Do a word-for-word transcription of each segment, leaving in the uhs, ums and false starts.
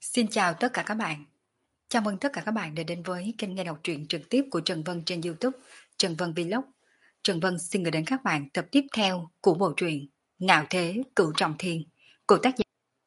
Xin chào tất cả các bạn. Chào mừng tất cả các bạn đã đến với kênh nghe đọc truyện trực tiếp của Trần Vân trên YouTube, Trần Vân Vlog. Trần Vân xin gửi đến các bạn tập tiếp theo của bộ truyện Ngạo Thế Cửu Trọng Thiên của tác giả.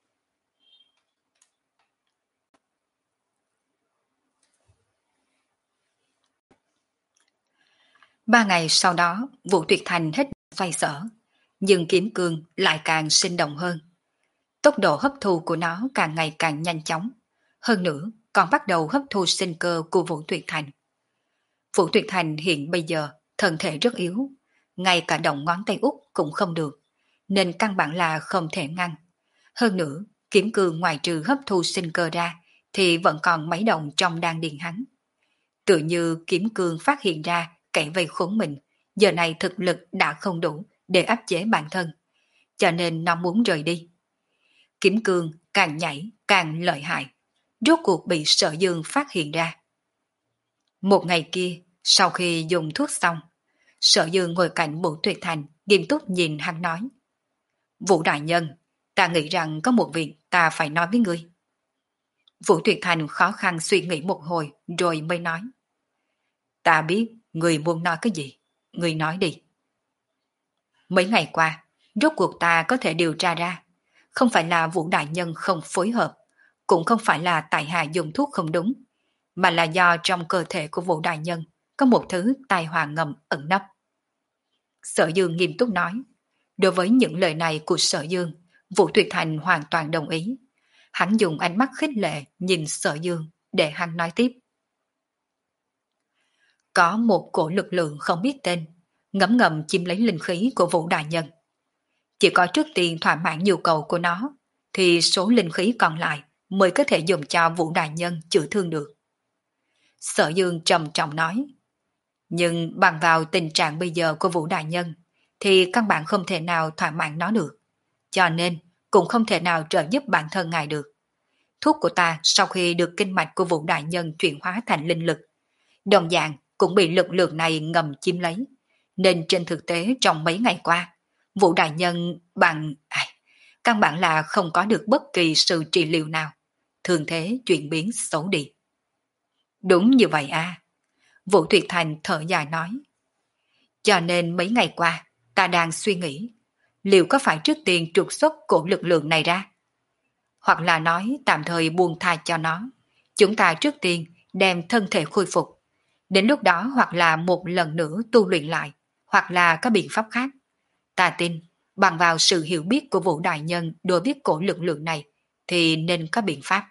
Ba ngày sau đó, Vũ Tuyệt Thành hết xoay sở, nhưng kiếm cương lại càng sinh động hơn. Tốc độ hấp thu của nó càng ngày càng nhanh chóng. Hơn nữa, còn bắt đầu hấp thu sinh cơ của Vũ Tuyệt Thành. Vũ Tuyệt Thành hiện bây giờ thân thể rất yếu, ngay cả động ngón tay út cũng không được, nên căn bản là không thể ngăn. Hơn nữa, kiếm cương ngoài trừ hấp thu sinh cơ ra, thì vẫn còn mấy động trong đan điền hắn. Tự như kiếm cương phát hiện ra kẻ vây khốn mình, giờ này thực lực đã không đủ để áp chế bản thân, cho nên nó muốn rời đi. Kiếm cương càng nhảy càng lợi hại, rốt cuộc bị Sở Dương phát hiện ra. Một ngày kia, sau khi dùng thuốc xong, Sở Dương ngồi cạnh Vũ Tuyệt Thành, nghiêm túc nhìn hắn nói: Vũ đại nhân, ta nghĩ rằng có một việc ta phải nói với ngươi. Vũ Tuyệt Thành khó khăn suy nghĩ một hồi rồi mới nói: Ta biết ngươi muốn nói cái gì, ngươi nói đi. Mấy ngày qua, rốt cuộc ta có thể điều tra ra, không phải là Vũ đại nhân không phối hợp, cũng không phải là tại hạ dùng thuốc không đúng, mà là do trong cơ thể của Vũ đại nhân có một thứ tai họa ngầm ẩn nấp. Sở Dương nghiêm túc nói. Đối với những lời này của Sở Dương, Vũ Tuyệt Thành hoàn toàn đồng ý. Hắn dùng ánh mắt khích lệ nhìn Sở Dương để hắn nói tiếp. Có một cổ lực lượng không biết tên, ngấm ngầm chiếm lấy linh khí của Vũ đại nhân. Chỉ có trước tiên thỏa mãn nhu cầu của nó, thì số linh khí còn lại mới có thể dùng cho Vũ đại nhân chữa thương được. Sở Dương trầm trọng nói. Nhưng bằng vào tình trạng bây giờ của Vũ đại nhân, thì căn bản không thể nào thỏa mãn nó được. Cho nên cũng không thể nào trợ giúp bản thân ngài được. Thuốc của ta sau khi được kinh mạch của Vũ đại nhân chuyển hóa thành linh lực, đồng dạng cũng bị lực lượng này ngầm chiếm lấy. Nên trên thực tế trong mấy ngày qua, Vũ đại nhân bằng... À, căn bản là không có được bất kỳ sự trị liệu nào. Thường thế chuyển biến xấu đi. Đúng như vậy à. Vũ Tuyệt Thành thở dài nói. Cho nên mấy ngày qua, ta đang suy nghĩ, liệu có phải trước tiên trục xuất cổ lực lượng này ra? Hoặc là nói tạm thời buông tha cho nó. Chúng ta trước tiên đem thân thể khôi phục. Đến lúc đó hoặc là một lần nữa tu luyện lại, hoặc là có biện pháp khác. Ta tin, bằng vào sự hiểu biết của Vũ đại nhân đối với cổ lực lượng này, thì nên có biện pháp.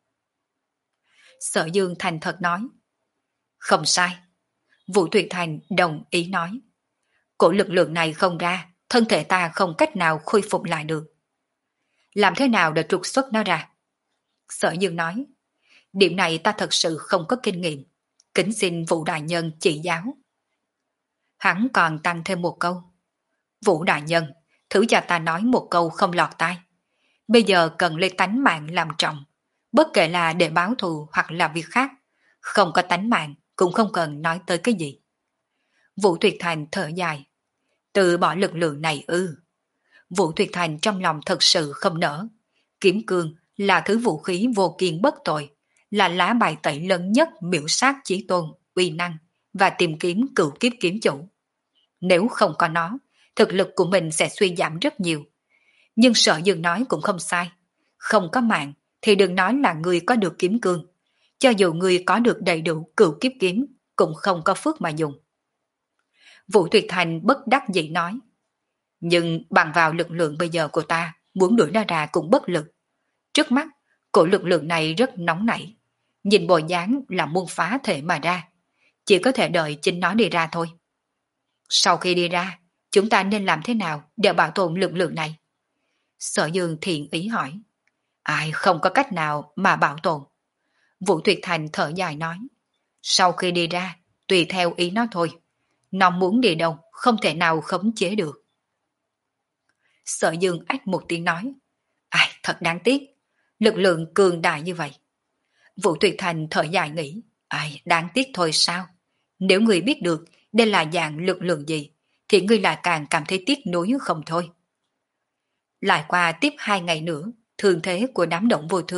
Sở Dương thành thật nói. Không sai. Vũ Tuyệt Thành đồng ý nói. Cổ lực lượng này không ra, thân thể ta không cách nào khôi phục lại được. Làm thế nào để trục xuất nó ra? Sở Dương nói. Điểm này ta thật sự không có kinh nghiệm. Kính xin Vũ đại nhân chỉ giáo. Hắn còn tăng thêm một câu. Vũ đại nhân, thử cho ta nói một câu không lọt tai. Bây giờ cần lấy tánh mạng làm trọng. Bất kể là để báo thù hoặc là việc khác. Không có tánh mạng cũng không cần nói tới cái gì. Vũ Tuyệt Thành thở dài. Từ bỏ lực lượng này ư. Vũ Tuyệt Thành trong lòng thật sự không nỡ. Kiếm cương là thứ vũ khí vô kiên bất tội, là lá bài tẩy lớn nhất miểu sát chí tôn, uy năng và tìm kiếm cửu kiếp kiếm chủ. Nếu không có nó, thực lực của mình sẽ suy giảm rất nhiều. Nhưng Sở Dương nói cũng không sai. Không có mạng thì đừng nói là người có được kiếm cương. Cho dù người có được đầy đủ cửu kiếp kiếm, cũng không có phước mà dùng. Vũ Tuyệt Thành bất đắc dĩ nói. Nhưng bằng vào lực lượng bây giờ của ta, muốn đuổi nó ra cũng bất lực. Trước mắt, cổ lực lượng này rất nóng nảy. Nhìn bộ dáng là muốn phá thể mà ra. Chỉ có thể đợi chính nó đi ra thôi. Sau khi đi ra, chúng ta nên làm thế nào để bảo tồn lực lượng này? Sở Dương thiện ý hỏi. Ai không có cách nào mà bảo tồn. Vũ Tuyệt Thành thở dài nói. Sau khi đi ra, tùy theo ý nó thôi. Nó muốn đi đâu, không thể nào khống chế được. Sở Dương ách một tiếng nói. Ai, thật đáng tiếc. Lực lượng cường đại như vậy. Vũ Tuyệt Thành thở dài nghĩ. Ai, đáng tiếc thôi sao? Nếu người biết được đây là dạng lực lượng gì, thì ngươi lại càng cảm thấy tiếc nuối không thôi. Lại qua tiếp hai ngày nữa, thương thế của đám động vô thương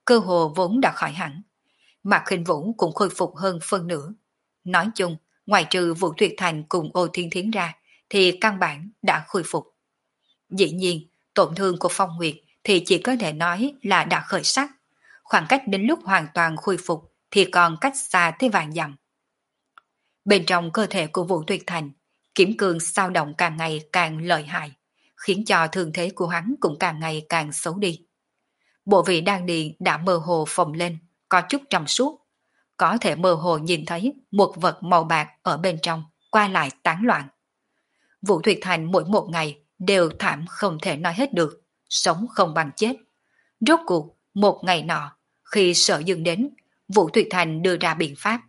cơ hồ vốn đã khỏi hẳn. Mạc Khinh Vũ cũng khôi phục hơn phân nửa. Nói chung, ngoài trừ Vũ Tuyệt Thành cùng Ô Thiên Thiến ra, thì căn bản đã khôi phục. Dĩ nhiên, tổn thương của Phong Nguyệt thì chỉ có thể nói là đã khởi sắc. Khoảng cách đến lúc hoàn toàn khôi phục thì còn cách xa tới vạn dặm. Bên trong cơ thể của Vũ Tuyệt Thành, kiếm cương sao động càng ngày càng lợi hại, khiến cho thương thế của hắn cũng càng ngày càng xấu đi. Bộ vị đan điền đã mơ hồ phồng lên, có chút trong suốt, có thể mơ hồ nhìn thấy một vật màu bạc ở bên trong, qua lại tán loạn. Vũ Tuyệt Thành mỗi một ngày đều thảm không thể nói hết được, sống không bằng chết. Rốt cuộc, một ngày nọ, khi Sở Dương đến, Vũ Tuyệt Thành đưa ra biện pháp.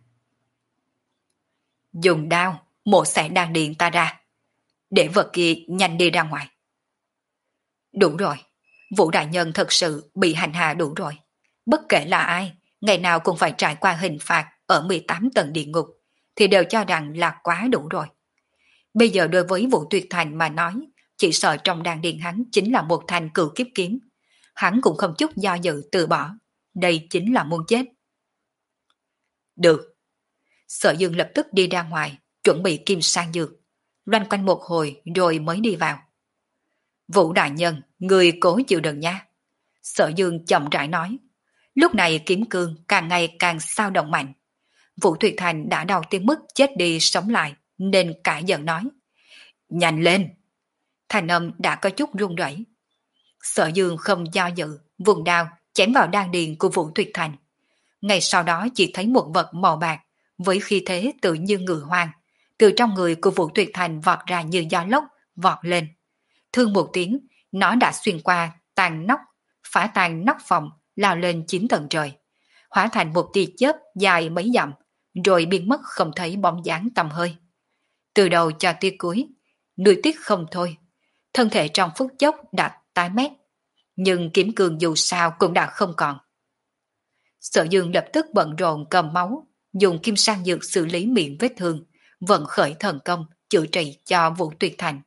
Dùng đao, mổ xẻ đan điền ta ra, để vật kia nhanh đi ra ngoài. Đủ rồi, Vũ Đại Nhân thật sự bị hành hạ đủ rồi. Bất kể là ai, ngày nào cũng phải trải qua hình phạt ở mười tám tầng địa ngục, thì đều cho rằng là quá đủ rồi. Bây giờ đối với Vũ Tuyệt Thành mà nói, chỉ sợ trong đan điền hắn chính là một thanh cửu kiếp kiếm. Hắn cũng không chút do dự từ bỏ. Đây chính là muốn chết. Được. Sở Dương lập tức đi ra ngoài, chuẩn bị kim sang dược. Loanh quanh một hồi rồi mới đi vào. Vũ Đại Nhân, người cố chịu đựng nha. Sở Dương chậm rãi nói. Lúc này kiếm cương càng ngày càng sao động mạnh. Vũ Tuyệt Thành đã đau tới mức chết đi sống lại, nên cả giận nói. Nhanh lên! Thành âm đã có chút run rẩy. Sở Dương không do dự, vùng đao chém vào đan điền của Vũ Tuyệt Thành. Ngay sau đó chỉ thấy một vật màu bạc với khí thế tự như ngựa hoang, từ trong người của Vũ Tuyệt Thành vọt ra như gió lốc, vọt lên. Thương một tiếng, nó đã xuyên qua tàn nóc, phá tan nóc phòng, lao lên chín tầng trời, hóa thành một tia chớp dài mấy dặm, rồi biến mất không thấy bóng dáng tầm hơi. Từ đầu cho tia cuối, nuối tiếc không thôi, thân thể trong phút chốc đã tái mét, nhưng kiếm cương dù sao cũng đã không còn. Sở Dương lập tức bận rộn cầm máu, dùng kim sang dược xử lý miệng vết thương, vận khởi thần công chữa trị cho Vũ Tuyệt Thành.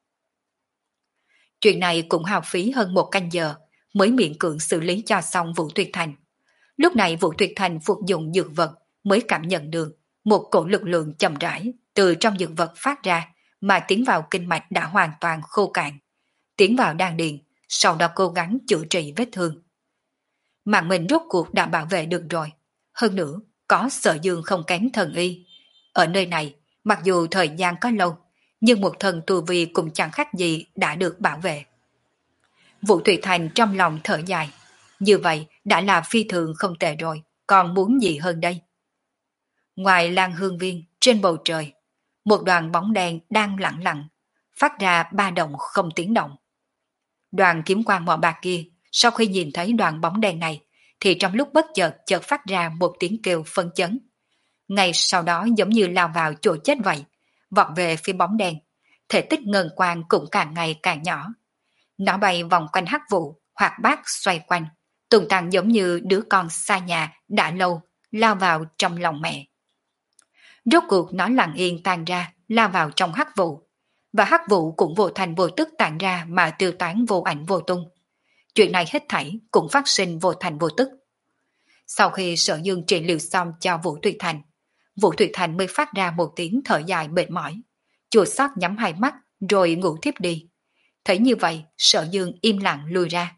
Chuyện này cũng hao phí hơn một canh giờ mới miễn cưỡng xử lý cho xong Vũ Tuyệt Thành. Lúc này Vũ Tuyệt Thành phục dụng dược vật mới cảm nhận được một cổ lực lượng chậm rãi từ trong dược vật phát ra, mà tiến vào kinh mạch đã hoàn toàn khô cạn, tiến vào đan điền, sau đó cố gắng chữa trị vết thương. Mạng mình rốt cuộc đã bảo vệ được rồi. Hơn nữa, có Sở Dương không kém thần y. Ở nơi này, mặc dù thời gian có lâu, nhưng một thần tu vi cũng chẳng khác gì đã được bảo vệ. Vũ Tuyệt Thành trong lòng thở dài. Như vậy đã là phi thường không tệ rồi, còn muốn gì hơn đây? Ngoài Lan Hương Viên, trên bầu trời, một đoàn bóng đen đang lặng lặng, phát ra ba động không tiếng động. Đoàn kiếm quang mỏ bạc kia, sau khi nhìn thấy đoàn bóng đen này, thì trong lúc bất chợt chợt phát ra một tiếng kêu phân chấn. Ngay sau đó giống như lao vào chỗ chết vậy, vọt về phía bóng đen, thể tích ngân quang cũng càng ngày càng nhỏ. Nó bay vòng quanh hắc vụ, hoạt bát xoay quanh, tung tăng giống như đứa con xa nhà đã lâu, lao vào trong lòng mẹ. Rốt cuộc nó lặng yên tan ra, lao vào trong hắc vụ, và hắc vụ cũng vô thành vô tức tản ra mà tiêu tán vô ảnh vô tung. Chuyện này hết thảy cũng phát sinh vô thành vô tức. Sau khi Sở Dương trị liệu xong cho Vũ Tuyệt Thành, Vũ Tuyệt Thành mới phát ra một tiếng thở dài mệt mỏi, chua xót nhắm hai mắt rồi ngủ thiếp đi. Thấy như vậy, Sở Dương im lặng lùi ra.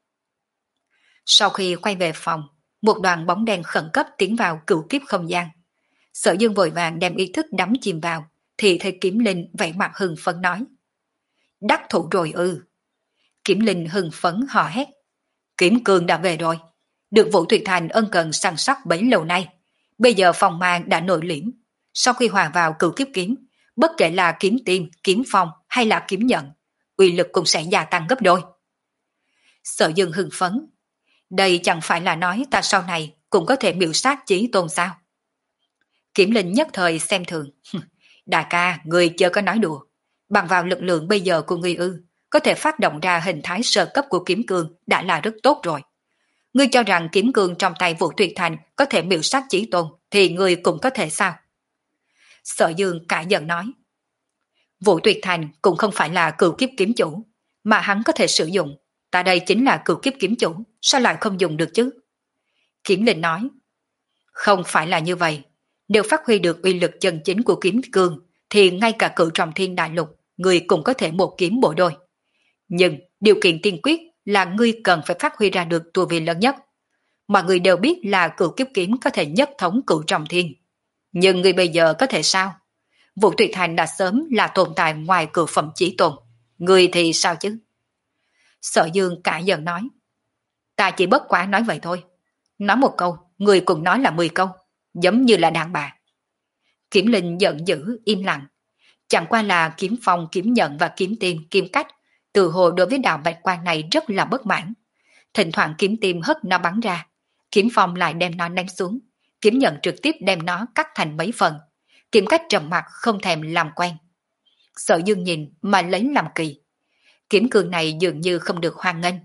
Sau khi quay về phòng, một đoàn bóng đen khẩn cấp tiến vào cửu kiếp không gian. Sở Dương vội vàng đem ý thức đắm chìm vào, thì thấy Kiếm Linh vẻ mặt hưng phấn nói. Đắc thủ rồi ư. Kiếm Linh hưng phấn hò hét. Kiếm Cương đã về rồi. Được Vũ Tuyệt Thành ân cần săn sóc bấy lâu nay. Bây giờ phòng mang đã nội liễm. Sau khi hòa vào cửu kiếp kiếm, bất kể là kiếm tim, kiếm phong hay là kiếm nhận, uy lực cũng sẽ gia tăng gấp đôi. Sở Dương hưng phấn. Đây chẳng phải là nói ta sau này cũng có thể miểu sát Chí Tôn sao? Kiếm Linh nhất thời xem thường. Đại ca, người chưa có nói đùa. Bằng vào lực lượng bây giờ của ngươi ư, có thể phát động ra hình thái sơ cấp của kiếm cương đã là rất tốt rồi. Ngươi cho rằng kiếm cương trong tay Vũ Tuyệt Thành có thể miểu sát Chí Tôn, thì ngươi cũng có thể sao? Sở Dương cả giận nói. Vũ Tuyệt Thành cũng không phải là cửu kiếp kiếm chủ, mà hắn có thể sử dụng. Ta đây chính là cửu kiếp kiếm chủ, sao lại không dùng được chứ? Kiếm Linh nói, không phải là như vậy. Nếu phát huy được uy lực chân chính của kiếm cương, thì ngay cả cự trọng thiên đại lục, người cũng có thể một kiếm bổ đôi. Nhưng điều kiện tiên quyết là ngươi cần phải phát huy ra được tu vi lớn nhất. Mọi người đều biết là cửu kiếp kiếm có thể nhất thống cửu trọng thiên. Nhưng ngươi bây giờ có thể sao? Vũ Tuyệt Thành đã sớm là tồn tại ngoài cửu phẩm chí tôn. Ngươi thì sao chứ? Sở Dương cả giận nói. Ta chỉ bất quá nói vậy thôi. Nói một câu, người cùng nói là mười câu. Giống như là đàn bà. Kiếm Linh giận dữ, im lặng. Chẳng qua là kiếm phong, kiếm nhận và kiếm tim, kiếm cách. Từ hồ đối với đạo bạch quan này rất là bất mãn. Thỉnh thoảng kiếm tim hất nó bắn ra. Kiếm phong lại đem nó ném xuống. Kiếm nhận trực tiếp đem nó cắt thành mấy phần. Kiếm cách trầm mặt không thèm làm quen. Sở Dương nhìn mà lấy làm kỳ. Kiếm cương này dường như không được hoan nghênh.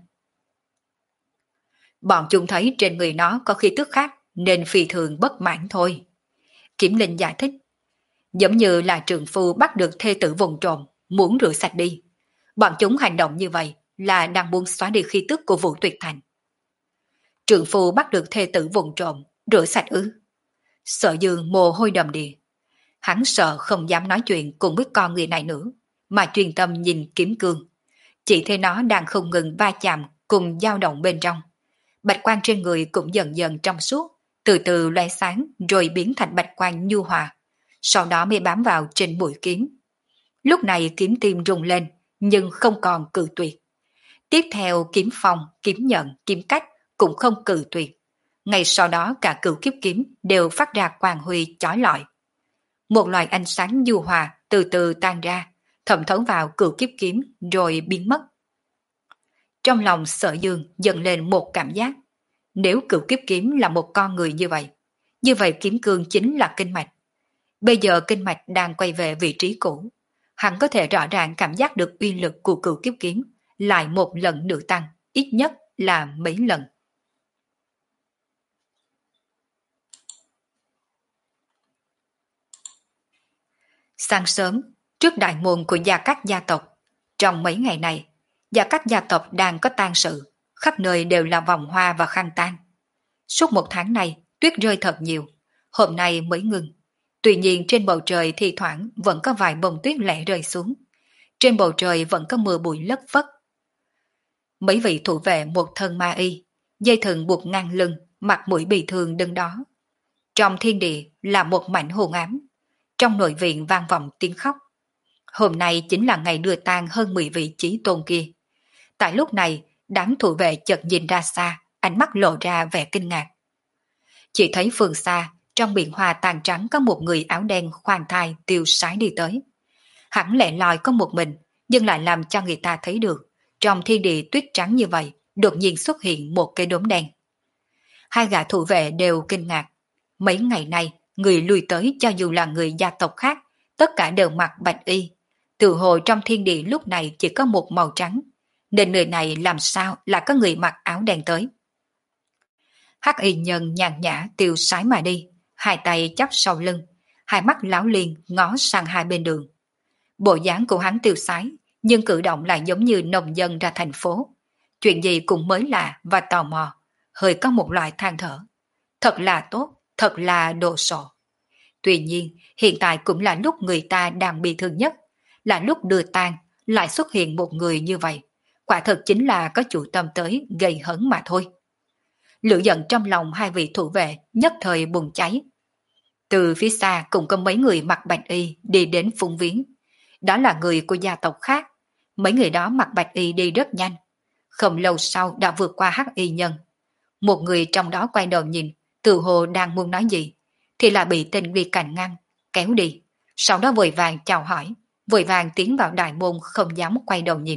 Bọn chúng thấy trên người nó có khí tức khác nên phi thường bất mãn thôi. Kiếm Linh giải thích. Giống như là trượng phu bắt được thê tử vùng trộm, muốn rửa sạch đi. Bọn chúng hành động như vậy là đang muốn xóa đi khí tức của Vũ Tuyệt Thành. Trượng phu bắt được thê tử vùng trộm, rửa sạch ư? Sở Dương mồ hôi đầm đìa. Hắn sợ không dám nói chuyện cùng với con người này nữa, mà chuyên tâm nhìn kiếm cương. Chỉ thấy nó đang không ngừng va chạm cùng dao động bên trong. Bạch quang trên người cũng dần dần trong suốt, từ từ lóe sáng rồi biến thành bạch quang nhu hòa, sau đó mới bám vào trên mũi kiếm. Lúc này kiếm tim rung lên, nhưng không còn cự tuyệt. Tiếp theo kiếm phong, kiếm nhận, kiếm cách cũng không cự tuyệt. Ngay sau đó cả cửu kiếp kiếm đều phát ra quang huy chói lọi. Một loại ánh sáng nhu hòa từ từ tan ra, thẩm thấu vào cửu kiếp kiếm rồi biến mất. Trong lòng Sở Dương dần lên một cảm giác. Nếu cửu kiếp kiếm là một con người như vậy, như vậy kiếm cương chính là kinh mạch. Bây giờ kinh mạch đang quay về vị trí cũ. Hắn có thể rõ ràng cảm giác được uy lực của cửu kiếp kiếm lại một lần nữa tăng, ít nhất là mấy lần. Sáng sớm, trước đại môn của gia các gia tộc, trong mấy ngày này, gia các gia tộc đang có tang sự, khắp nơi đều là vòng hoa và khăn tang. Suốt một tháng này, tuyết rơi thật nhiều, hôm nay mới ngừng. Tuy nhiên trên bầu trời thì thoảng vẫn có vài bông tuyết lẻ rơi xuống. Trên bầu trời vẫn có mưa bụi lất phất. Mấy vị thủ vệ một thân ma y, dây thừng buộc ngang lưng, mặt mũi bị thương đứng đó. Trong thiên địa là một mảnh hồn ám. Trong nội viện vang vọng tiếng khóc. Hôm nay chính là ngày đưa tang hơn mười vị chí tôn kia. Tại lúc này, đám thủ vệ chợt nhìn ra xa, ánh mắt lộ ra vẻ kinh ngạc. Chỉ thấy phương xa, trong biển hoa tàn trắng có một người áo đen khoan thai tiêu sái đi tới. Hắn lẻ loi có một mình, nhưng lại làm cho người ta thấy được, trong thiên địa tuyết trắng như vậy, đột nhiên xuất hiện một cái đốm đen. Hai gã thủ vệ đều kinh ngạc. Mấy ngày nay, người lui tới cho dù là người gia tộc khác, tất cả đều mặc bạch y. Từ hồ trong thiên địa lúc này chỉ có một màu trắng, nên nơi này làm sao là có người mặc áo đen tới. Hắc y nhân nhàn nhã tiêu sái mà đi, hai tay chắp sau lưng, hai mắt láo liên ngó sang hai bên đường. Bộ dáng của hắn tiêu sái, nhưng cử động lại giống như nông dân ra thành phố. Chuyện gì cũng mới lạ và tò mò, hơi có một loại than thở. Thật là tốt, thật là đồ sộ. Tuy nhiên, hiện tại cũng là lúc người ta đang bị thương nhất, là lúc đưa tang lại xuất hiện một người như vậy. Quả thật chính là có chủ tâm tới gây hấn mà thôi. Lửa giận trong lòng hai vị thủ vệ nhất thời bùng cháy. Từ phía xa cũng có mấy người mặc bạch y đi đến phụng viếng. Đó là người của gia tộc khác. Mấy người đó mặc bạch y đi rất nhanh. Không lâu sau đã vượt qua hắc y nhân. Một người trong đó quay đầu nhìn, tự hồ đang muốn nói gì, thì là bị tên đi cạnh ngăn, kéo đi. Sau đó vội vàng chào hỏi, vội vàng tiến vào đại môn không dám quay đầu nhìn.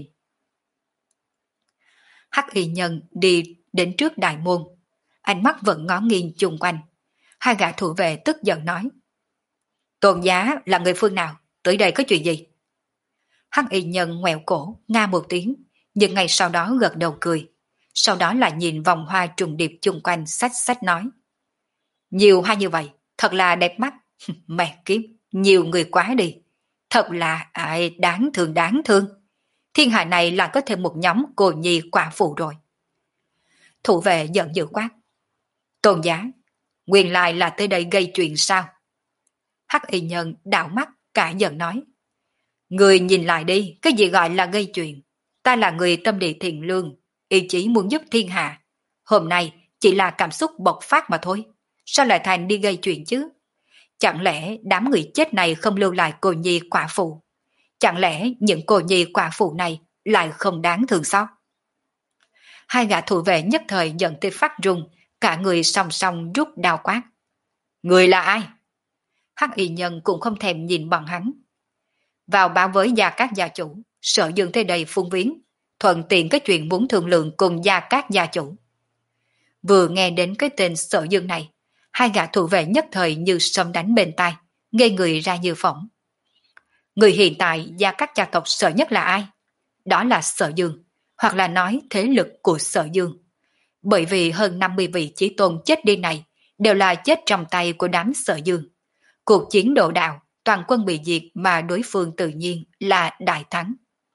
Hắc y nhân đi đến trước đại môn, ánh mắt vẫn ngó nghiêng chung quanh. Hai gã thủ vệ tức giận nói: Tôn giá là người phương nào? Tới đây có chuyện gì? Hắc y nhân ngoẹo cổ, nga một tiếng, nhưng ngay sau đó gật đầu cười. Sau đó lại nhìn vòng hoa trùng điệp chung quanh sách sách nói: Nhiều hoa như vậy, thật là đẹp mắt. Mẹ kiếp, nhiều người quá đi. Thật là ai đáng thương đáng thương. Thiên hạ này là có thêm một nhóm cô nhi quả phụ rồi. Thủ vệ giận dữ quát: Tôn giá, nguyên lai là tới đây gây chuyện sao? Hắc y nhân đảo mắt cả giận nói. Người nhìn lại đi, cái gì gọi là gây chuyện? Ta là người tâm địa thiện lương, ý chí muốn giúp thiên hạ. Hôm nay chỉ là cảm xúc bộc phát mà thôi. Sao lại thành đi gây chuyện chứ? Chẳng lẽ đám người chết này không lưu lại cô nhi quả phụ? Chẳng lẽ những cô nhi quả phụ này lại không đáng thương sao? Hai gã thủ vệ nhất thời giận tới phát run, cả người song song rút đao quát. Người là ai? Hắc y nhân cũng không thèm nhìn bọn hắn. Vào báo với Gia Cát gia chủ, Sở Dương tới đây phung viếng, thuận tiện cái chuyện muốn thương lượng cùng Gia Cát gia chủ. Vừa nghe đến cái tên Sở Dương này, hai gã thủ vệ nhất thời như sấm đánh bên tai, ngây người ra như phỏng. Người hiện tại Gia Cát gia tộc sợ nhất là ai? Đó là Sở Dương, hoặc là nói thế lực của Sở Dương. Bởi vì hơn năm mươi vị chí tôn chết đi này đều là chết trong tay của đám Sở Dương. Cuộc chiến độ đạo, toàn quân bị diệt mà đối phương tự nhiên là đại thắng.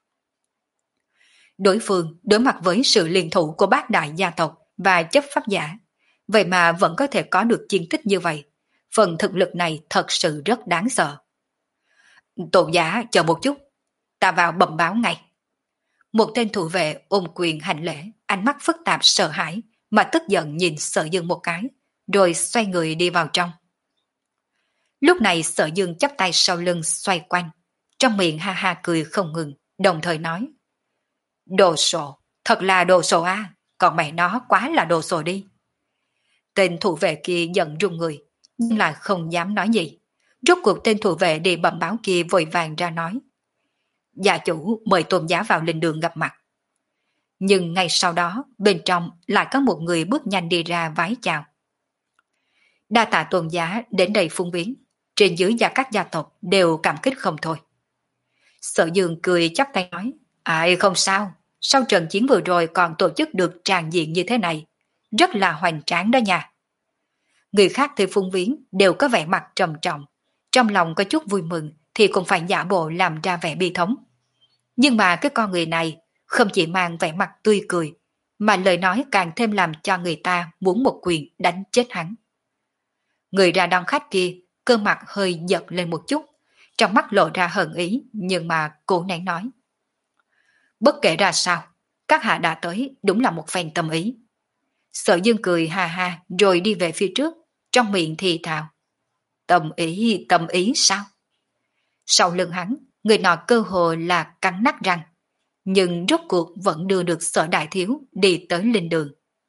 Đối phương đối mặt với sự liên thủ của bát đại gia tộc và chấp pháp giả, vậy mà vẫn có thể có được chiến tích như vậy. Phần thực lực này thật sự rất đáng sợ. Tôn giả chờ một chút, ta vào bẩm báo ngay. Một tên thủ vệ ôm quyền hành lễ, ánh mắt phức tạp sợ hãi mà tức giận nhìn Sở Dương một cái, rồi xoay người đi vào trong. Lúc này Sở Dương chắp tay sau lưng xoay quanh, trong miệng ha ha cười không ngừng, đồng thời nói. Đồ sộ, thật là đồ sộ à, còn mẹ nó quá là đồ sộ đi. Tên thủ vệ kia giận run người, nhưng lại không dám nói gì. Rốt cuộc tên thủ vệ đi bẩm báo kia vội vàng ra nói. Gia chủ mời tôn giá vào linh đường gặp mặt. Nhưng ngay sau đó, bên trong lại có một người bước nhanh đi ra vái chào. Đa tạ tôn giá đến đây phung viếng, trên dưới gia các gia tộc đều cảm kích không thôi. Sở Dương cười chắp tay nói. Ai không sao, sau trận chiến vừa rồi còn tổ chức được tràn diện như thế này, rất là hoành tráng đó nha. Người khác thì phung viếng đều có vẻ mặt trầm trọng, trong lòng có chút vui mừng thì cũng phải giả bộ làm ra vẻ bi thống. Nhưng mà cái con người này không chỉ mang vẻ mặt tươi cười, mà lời nói càng thêm làm cho người ta muốn một quyền đánh chết hắn. Người ra đón khách kia, cơ mặt hơi giật lên một chút, trong mắt lộ ra hờn ý, nhưng mà cố nén nói. Bất kể ra sao, các hạ đã tới đúng là một phen tâm ý. Sở Dương cười ha ha rồi đi về phía trước, trong miệng thì thào. Tâm ý, tâm ý sao? Sau lưng hắn, người nọ cơ hồ là cắn nát răng, nhưng rốt cuộc vẫn đưa được Sở đại thiếu đi tới linh đường.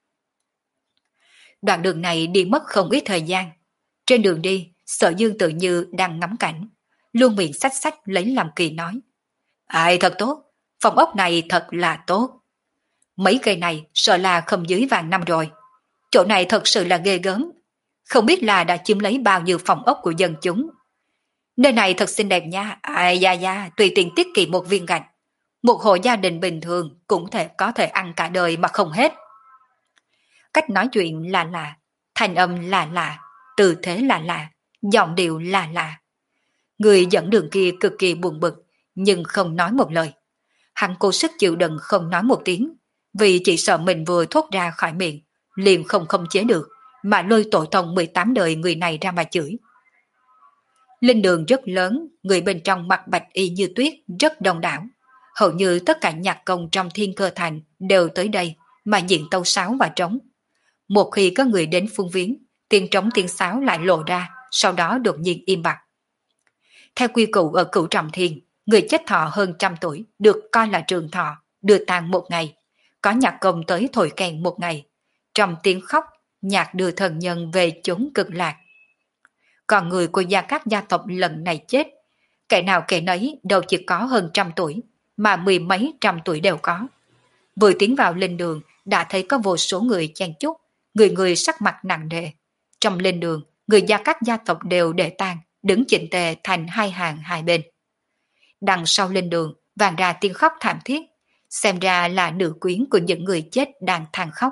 Đoạn đường này đi mất không ít thời gian. Trên đường đi, Sở Dương tự như đang ngắm cảnh, luôn miệng xách xách lấy làm kỳ nói. Ai thật tốt, phòng ốc này thật là tốt. Mấy cây này sợ là không dưới vàng năm rồi. Chỗ này thật sự là ghê gớm. Không biết là đã chiếm lấy bao nhiêu phòng ốc của dân chúng. Nơi này thật xinh đẹp nha. Ai da da, tùy tiện tiết kiệm một viên gạch. Một hộ gia đình bình thường cũng thể có thể ăn cả đời mà không hết. Cách nói chuyện là lạ, thanh âm là lạ, tư thế là lạ, giọng điệu là lạ. Người dẫn đường kia cực kỳ buồn bực, nhưng không nói một lời. Hắn cố sức chịu đựng không nói một tiếng, vì chỉ sợ mình vừa thốt ra khỏi miệng, liền không khống chế được, mà lôi tổ tông mười tám đời người này ra mà chửi. Linh đường rất lớn, người bên trong mặc bạch y như tuyết, rất đông đảo. Hầu như tất cả nhạc công trong Thiên Cơ Thành đều tới đây mà diễn tấu sáo và trống. Một khi có người đến phung viếng, tiếng trống tiếng sáo lại lộ ra, sau đó đột nhiên im bặt. Theo quy củ ở Cửu Trọng Thiên, người chết thọ hơn trăm tuổi được coi là trường thọ, đưa tang một ngày, có nhạc công tới thổi kèn một ngày, trong tiếng khóc, nhạc đưa thần nhân về chốn cực lạc. Còn người của Gia Cát gia tộc lần này chết, kẻ nào kẻ nấy đâu chỉ có hơn trăm tuổi, mà mười mấy trăm tuổi đều có. Vừa tiến vào linh đường đã thấy có vô số người chen chúc, người người sắc mặt nặng nề. Trong linh đường, người Gia Cát gia tộc đều để tang, đứng chỉnh tề thành hai hàng hai bên. Đằng sau linh đường vang ra tiếng khóc thảm thiết, xem ra là nữ quyến của những người chết đang than khóc.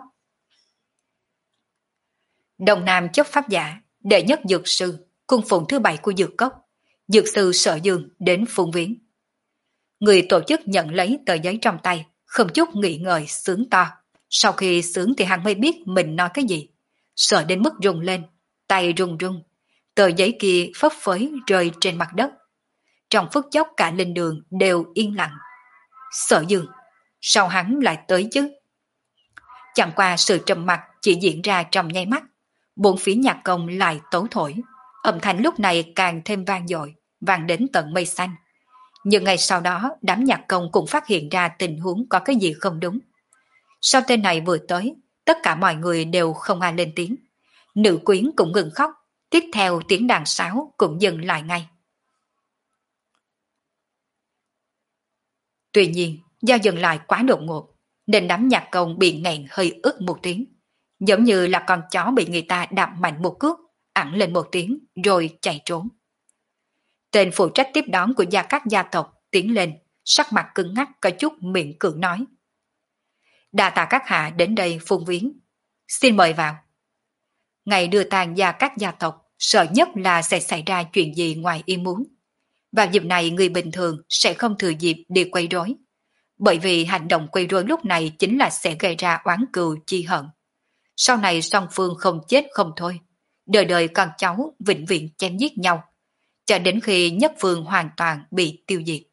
Đông Nam chấp pháp giả, đệ nhất dược sư, cung phụng thứ bảy của dược cốc, dược sư Sở Dương đến phung viếng. Người tổ chức nhận lấy tờ giấy trong tay, không chút nghĩ ngợi sướng to. Sau khi sướng thì hắn mới biết mình nói cái gì. sợ đến mức rung lên, tay run run, tờ giấy kia phấp phới rơi trên mặt đất. Trong phút chốc cả linh đường đều yên lặng. Sở Dương, sao hắn lại tới chứ? Chẳng qua sự trầm mặc chỉ diễn ra trong nháy mắt, bốn phía nhạc công lại tấu thổi, âm thanh lúc này càng thêm vang dội, vang đến tận mây xanh. Nhưng ngày sau đó, đám nhạc công cũng phát hiện ra tình huống có cái gì không đúng. Sau tên này vừa tới, tất cả mọi người đều không ai lên tiếng. Nữ quyến cũng ngừng khóc, tiếp theo tiếng đàn sáo cũng dừng lại ngay. Tuy nhiên, do dừng lại quá đột ngột, nên đám nhạc công bị nghẹn hơi ức một tiếng, giống như là con chó bị người ta đạp mạnh một cước, ẵn lên một tiếng rồi chạy trốn. Tên phụ trách tiếp đón của gia các gia tộc tiến lên, sắc mặt cứng ngắc có chút miệng cưỡng nói: đa tạ các hạ đến đây phung viếng, xin mời vào. Ngày đưa tàn gia các gia tộc, sợ nhất là sẽ xảy ra chuyện gì ngoài ý muốn. Vào dịp này người bình thường sẽ không thừa dịp đi quấy rối, bởi vì hành động quấy rối lúc này chính là sẽ gây ra oán cừu chi hận. Sau này song phương không chết không thôi, đời đời con cháu vĩnh viễn chém giết nhau, cho đến khi nhất phương hoàn toàn bị tiêu diệt.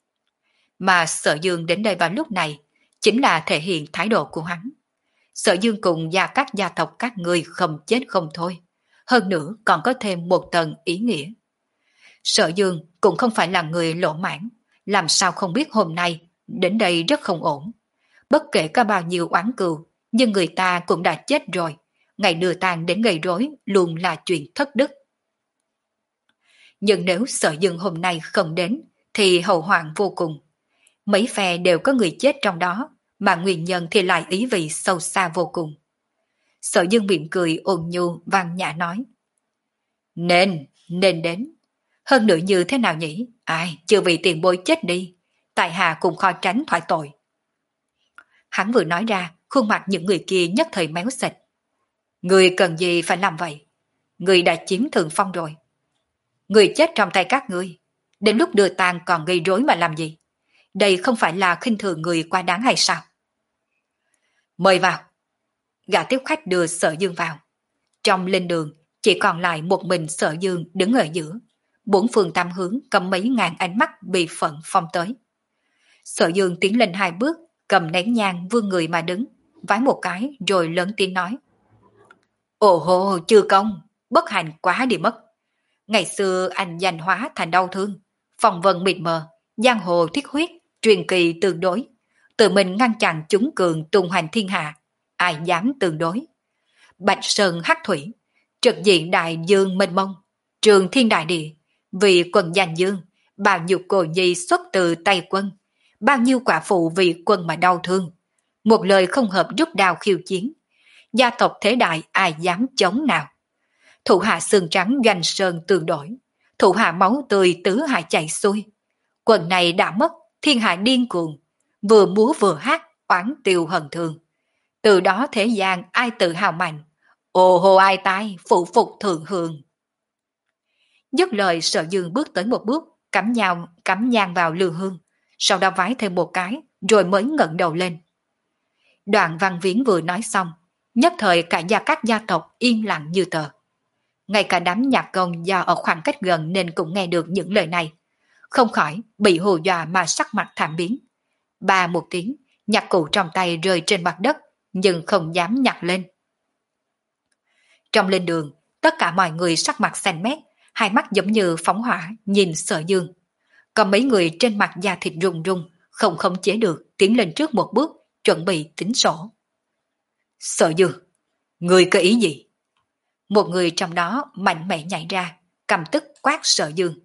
Mà Sở Dương đến đây vào lúc này chính là thể hiện thái độ của hắn. Sở Dương cùng gia các gia tộc các ngươi không chết không thôi, hơn nữa còn có thêm một tầng ý nghĩa. Sở Dương cũng không phải là người lỗ mãn, làm sao không biết hôm nay đến đây rất không ổn. Bất kể có bao nhiêu oán cừu, nhưng người ta cũng đã chết rồi, ngày đưa tang đến gây rối luôn là chuyện thất đức. Nhưng nếu Sở Dương hôm nay không đến thì hậu hoạn vô cùng. Mấy phe đều có người chết trong đó, mà nguyên nhân thì lại ý vị sâu xa vô cùng. Sở Dương mỉm cười ôn nhu vang nhã nói: Nên, nên đến. Hơn nữa như thế nào nhỉ? Ai, chưa vì tiền bối chết đi, tại hạ cũng khó tránh thoại tội. Hắn vừa nói ra, khuôn mặt những người kia nhất thời méo xệch. Người cần gì phải làm vậy? Người đã chiếm thượng phong rồi. Người chết trong tay các ngươi, đến lúc đưa tang còn gây rối mà làm gì? Đây không phải là khinh thường người quá đáng hay sao? Mời vào. Gã tiếp khách đưa Sở Dương vào. Trong linh đường chỉ còn lại một mình Sở Dương đứng ở giữa. Bốn phương tam hướng cầm mấy ngàn ánh mắt bị phận phong tới. Sở Dương tiến lên hai bước, cầm nén nhang vươn người mà đứng, vái một cái rồi lớn tiếng nói: Ồ hồ, chư công, bất hạnh quá đi mất. Ngày xưa anh danh hóa thành đau thương, phong vân mịt mờ, giang hồ thiết huyết, truyền kỳ tương đối, tự mình ngăn chặn chúng cường tung hoành thiên hạ, ai dám tương đối. Bạch sơn hắc thủy, trực diện đại dương mênh mông, trường thiên đại địa, vì quân giành dương, bao nhiêu cô nhi xuất từ tay quân, bao nhiêu quả phụ vì quân mà đau thương. Một lời không hợp rút đao khiêu chiến, gia tộc thế đại ai dám chống nào. Thủ hạ xương trắng ganh sơn tương đổi, thủ hạ máu tươi tứ hạ chạy xuôi. Quần này đã mất, thiên hạ điên cuồng, vừa múa vừa hát, oán tiêu hận thương. Từ đó thế gian ai tự hào mạnh, ồ hồ ai tai, phụ phục thượng hương. Dứt lời Sở Dương bước tới một bước, cắm nhau, cắm nhang vào lư hương, sau đó vái thêm một cái, rồi mới ngẩng đầu lên. Đoạn Văn Viễn vừa nói xong, nhất thời cả gia các gia tộc yên lặng như tờ. Ngay cả đám nhạc công do ở khoảng cách gần nên cũng nghe được những lời này, không khỏi bị hù dọa mà sắc mặt thảm biến. Ba một tiếng, nhạc cụ trong tay rơi trên mặt đất, nhưng không dám nhặt lên. Trong lên đường, tất cả mọi người sắc mặt xanh mét, hai mắt giống như phóng hỏa nhìn Sở Dương. Còn mấy người trên mặt da thịt run run, không khống chế được tiến lên trước một bước, chuẩn bị tính sổ. Sở Dương, người có ý gì? Một người trong đó mạnh mẽ nhảy ra, cầm tức quát Sở Dương.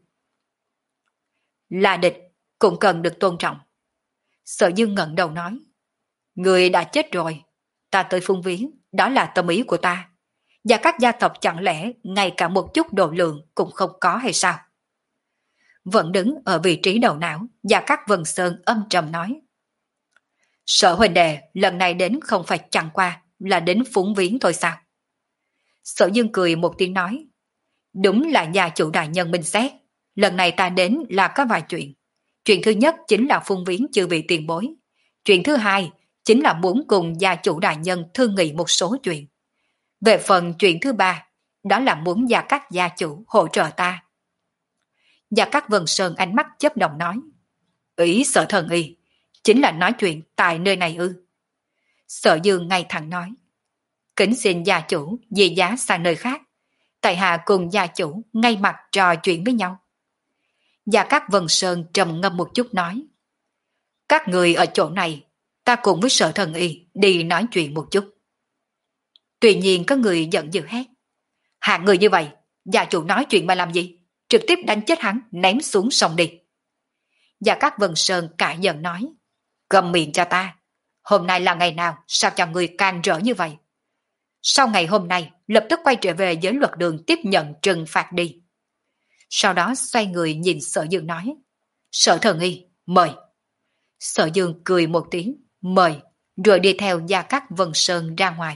Là địch, cũng cần được tôn trọng. Sở Dương ngẩng đầu nói: Người đã chết rồi, ta tới phung viếng, đó là tâm ý của ta. Và các gia tộc chẳng lẽ ngay cả một chút độ lượng cũng không có hay sao? Vẫn đứng ở vị trí đầu não, Gia Cát Vân Sơn âm trầm nói: Sở huynh đệ lần này đến không phải chẳng qua là đến phúng viếng thôi sao? Sở Dương cười một tiếng nói: Đúng là gia chủ đại nhân minh xét, lần này ta đến là có vài chuyện. Chuyện thứ nhất chính là phung viếng chư vị tiền bối. Chuyện thứ hai chính là muốn cùng gia chủ đại nhân thương nghị một số chuyện. Về phần chuyện thứ ba, đó là muốn Gia Cát gia chủ hỗ trợ ta. Gia Cát Vân Sơn ánh mắt chớp động nói. Ý Sở Thần Y chính là nói chuyện tại nơi này ư? Sở Dương ngay thẳng nói. Kính xin gia chủ di giá sang nơi khác. Tại hạ cùng gia chủ ngay mặt trò chuyện với nhau. Gia Cát Vân Sơn trầm ngâm một chút nói. Các người ở chỗ này, ta cùng với Sở Thần Y đi nói chuyện một chút. Tuy nhiên có người giận dữ hét. Hạng người như vậy, gia chủ nói chuyện mà làm gì? Trực tiếp đánh chết hắn, ném xuống sông đi. Gia Cát Vân Sơn cả giận nói. Cầm miệng cho ta. Hôm nay là ngày nào, sao cho người can rỡ như vậy? Sau ngày hôm nay, lập tức quay trở về giới luật đường tiếp nhận trừng phạt đi. Sau đó xoay người nhìn Sở Dương nói. Sở Thần Y, mời. Sở Dương cười một tiếng, mời, rồi đi theo Gia Cát Vân Sơn ra ngoài.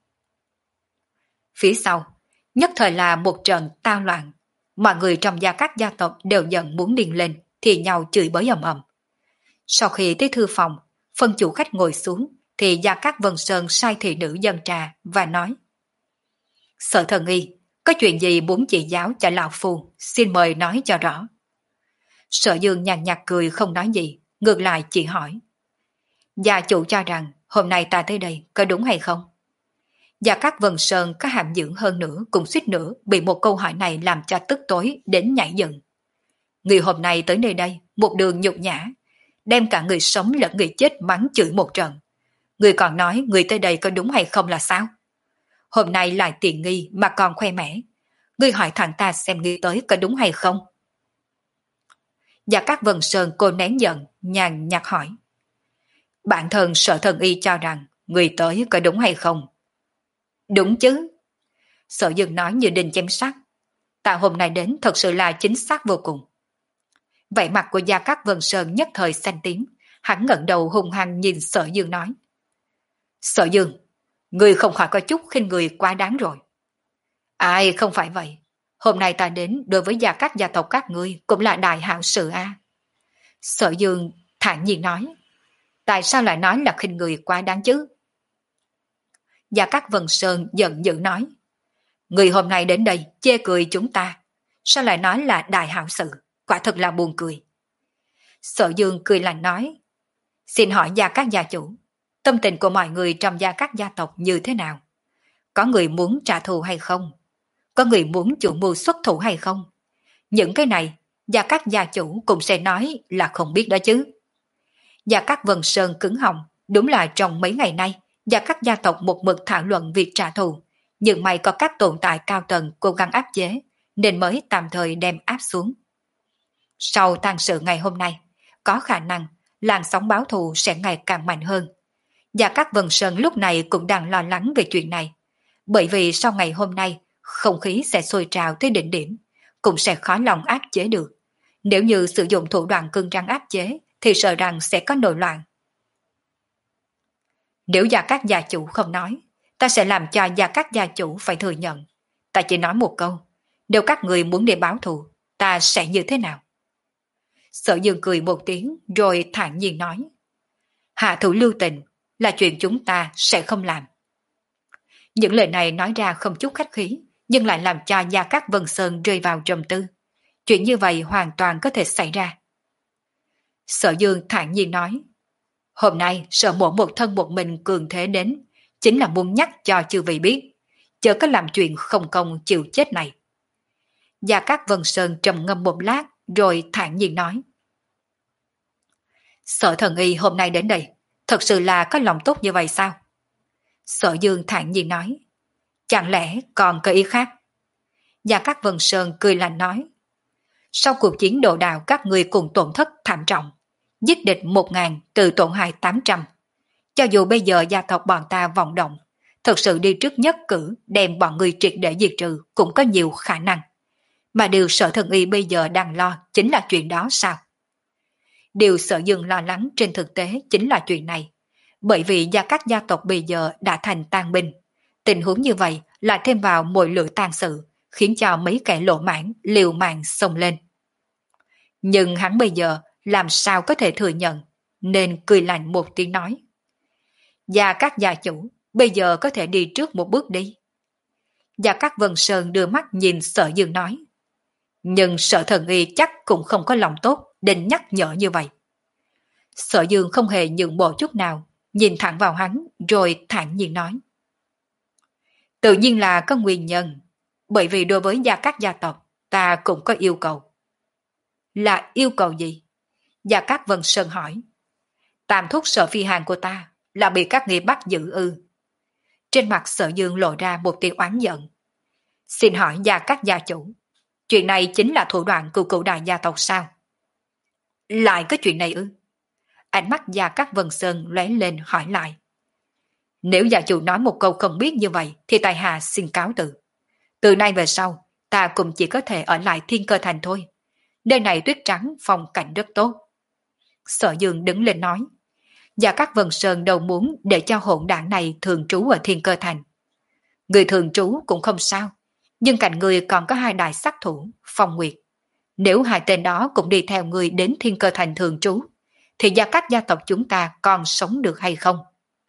Phía sau, nhất thời là một trận tao loạn. Mọi người trong Gia Cát gia tộc đều giận muốn điên lên, thì nhau chửi bới ầm ầm. Sau khi tới thư phòng, phân chủ khách ngồi xuống, thì Gia Cát Vân Sơn sai thị nữ dâng trà và nói. Sở Thần Y, có chuyện gì muốn chỉ giáo cho lão phu, xin mời nói cho rõ. Sở Dương nhàn nhạt cười không nói gì, ngược lại chỉ hỏi. Gia chủ cho rằng hôm nay ta tới đây có đúng hay không? Gia Cát Vân Sơn có hàm dưỡng hơn nữa cũng suýt nữa bị một câu hỏi này làm cho tức tối đến nhảy dựng. Người hôm nay tới nơi đây, một đường nhục nhã, đem cả người sống lẫn người chết mắng chửi một trận. Người còn nói người tới đây có đúng hay không là sao? Hôm nay lại tiện nghi mà còn khoe mẽ. Người hỏi thằng ta xem người tới có đúng hay không? Gia Cát Vân Sơn cô nén giận, nhàn nhạt hỏi. Bản thân Sở Thần Y cho rằng người tới có đúng hay không? Đúng chứ. Sở Dương nói như đinh chém sắt. Ta hôm nay đến thật sự là chính xác vô cùng. Vậy mặt của Gia Cát Vân Sơn nhất thời xanh tím, hắn ngẩng đầu hung hăng nhìn Sở Dương nói. Sở Dương, người không khỏi có chút khinh người quá đáng rồi. Ai không phải vậy. Hôm nay ta đến đối với Gia Cát gia tộc các ngươi cũng là đại hảo sự a. À. Sở Dương thản nhiên nói. Tại sao lại nói là khinh người quá đáng chứ? Gia Cát Vân Sơn giận dữ nói. Người hôm nay đến đây chê cười chúng ta. Sao lại nói là đại hảo sự? Quả thật là buồn cười. Sở Dương cười lạnh nói. Xin hỏi Gia Cát gia chủ, tâm tình của mọi người trong Gia Cát gia tộc như thế nào? Có người muốn trả thù hay không? Có người muốn chủ mưu xuất thủ hay không? Những cái này, Gia Cát gia chủ cũng sẽ nói là không biết đó chứ. Gia Cát Vân Sơn cứng họng, đúng là trong mấy ngày nay, Gia Cát gia tộc một mực thảo luận việc trả thù, nhưng may có các tồn tại cao tầng cố gắng áp chế, nên mới tạm thời đem áp xuống. Sau tang sự ngày hôm nay, có khả năng làn sóng báo thù sẽ ngày càng mạnh hơn. Gia Cát Vân Sơn lúc này cũng đang lo lắng về chuyện này, bởi vì sau ngày hôm nay, không khí sẽ sôi trào tới đỉnh điểm, cũng sẽ khó lòng áp chế được. Nếu như sử dụng thủ đoạn cứng rắn áp chế, thì sợ rằng sẽ có nội loạn. Nếu Gia Cát gia chủ không nói, ta sẽ làm cho Gia Cát gia chủ phải thừa nhận. Ta chỉ nói một câu, nếu các người muốn để báo thù, ta sẽ như thế nào? Sở Dương cười một tiếng rồi thản nhiên nói. Hạ thủ lưu tình là chuyện chúng ta sẽ không làm. Những lời này nói ra không chút khách khí, nhưng lại làm cho Gia Cát Vân Sơn rơi vào trầm tư. Chuyện như vậy hoàn toàn có thể xảy ra. Sở Dương thản nhiên nói. Hôm nay Sở mộ một thân một mình cường thế đến, chính là muốn nhắc cho chư vị biết, chớ có làm chuyện không công chịu chết này. Gia Cát Vân Sơn trầm ngâm một lát, rồi thản nhiên nói. Sở Thần Y hôm nay đến đây, thật sự là có lòng tốt như vậy sao? Sở Dương thản nhiên nói. Chẳng lẽ còn có ý khác? Gia Cát Vân Sơn cười lạnh nói. Sau cuộc chiến đồ đào các người cùng tổn thất thảm trọng, giết địch một ngàn từ tổn hại tám trăm. Cho dù bây giờ gia tộc bọn ta vọng động, thật sự đi trước nhất cử đem bọn người triệt để diệt trừ cũng có nhiều khả năng. Mà điều Sở Thần Y bây giờ đang lo chính là chuyện đó sao? Điều Sở Dương lo lắng trên thực tế chính là chuyện này. Bởi vì Gia Cát gia tộc bây giờ đã thành tàn binh. Tình huống như vậy lại thêm vào mồi lửa tàn sự, khiến cho mấy kẻ lỗ mãn liều mạng xông lên. Nhưng hắn bây giờ làm sao có thể thừa nhận, nên cười lạnh một tiếng nói. Gia Cát gia chủ, bây giờ có thể đi trước một bước đi. Gia Cát Vân Sơn đưa mắt nhìn Sở Dương nói. Nhưng Sở Thần Y chắc cũng không có lòng tốt định nhắc nhở như vậy. Sở Dương không hề nhượng bộ chút nào, nhìn thẳng vào hắn rồi thản nhiên nói. Tự nhiên là có nguyên nhân, bởi vì đối với Gia Cát gia tộc ta cũng có yêu cầu. Là yêu cầu gì? Gia Cát Vân Sơn hỏi. Tam thúc Sở Phi Hàn của ta là bị các ngươi bắt giữ ư? Trên mặt Sở Dương lộ ra một tia oán giận. Xin hỏi Gia Cát gia chủ, chuyện này chính là thủ đoạn của cựu đại gia tộc sao? Lại có chuyện này ư? Ánh mắt Gia Cát Vân Sơn lóe lên hỏi lại. Nếu gia chủ nói một câu không biết như vậy thì tại hạ xin cáo từ. Từ nay về sau, ta cũng chỉ có thể ở lại Thiên Cơ Thành thôi. Nơi này tuyết trắng, phong cảnh rất tốt. Sở Dương đứng lên nói. Gia Cát Vân Sơn đâu muốn để cho hỗn đảng này thường trú ở Thiên Cơ Thành. Người thường trú cũng không sao, nhưng cạnh người còn có hai đại sát thủ, Phong Nguyệt. Nếu hai tên đó cũng đi theo người đến Thiên Cơ Thành thường trú, thì Gia Cát gia tộc chúng ta còn sống được hay không?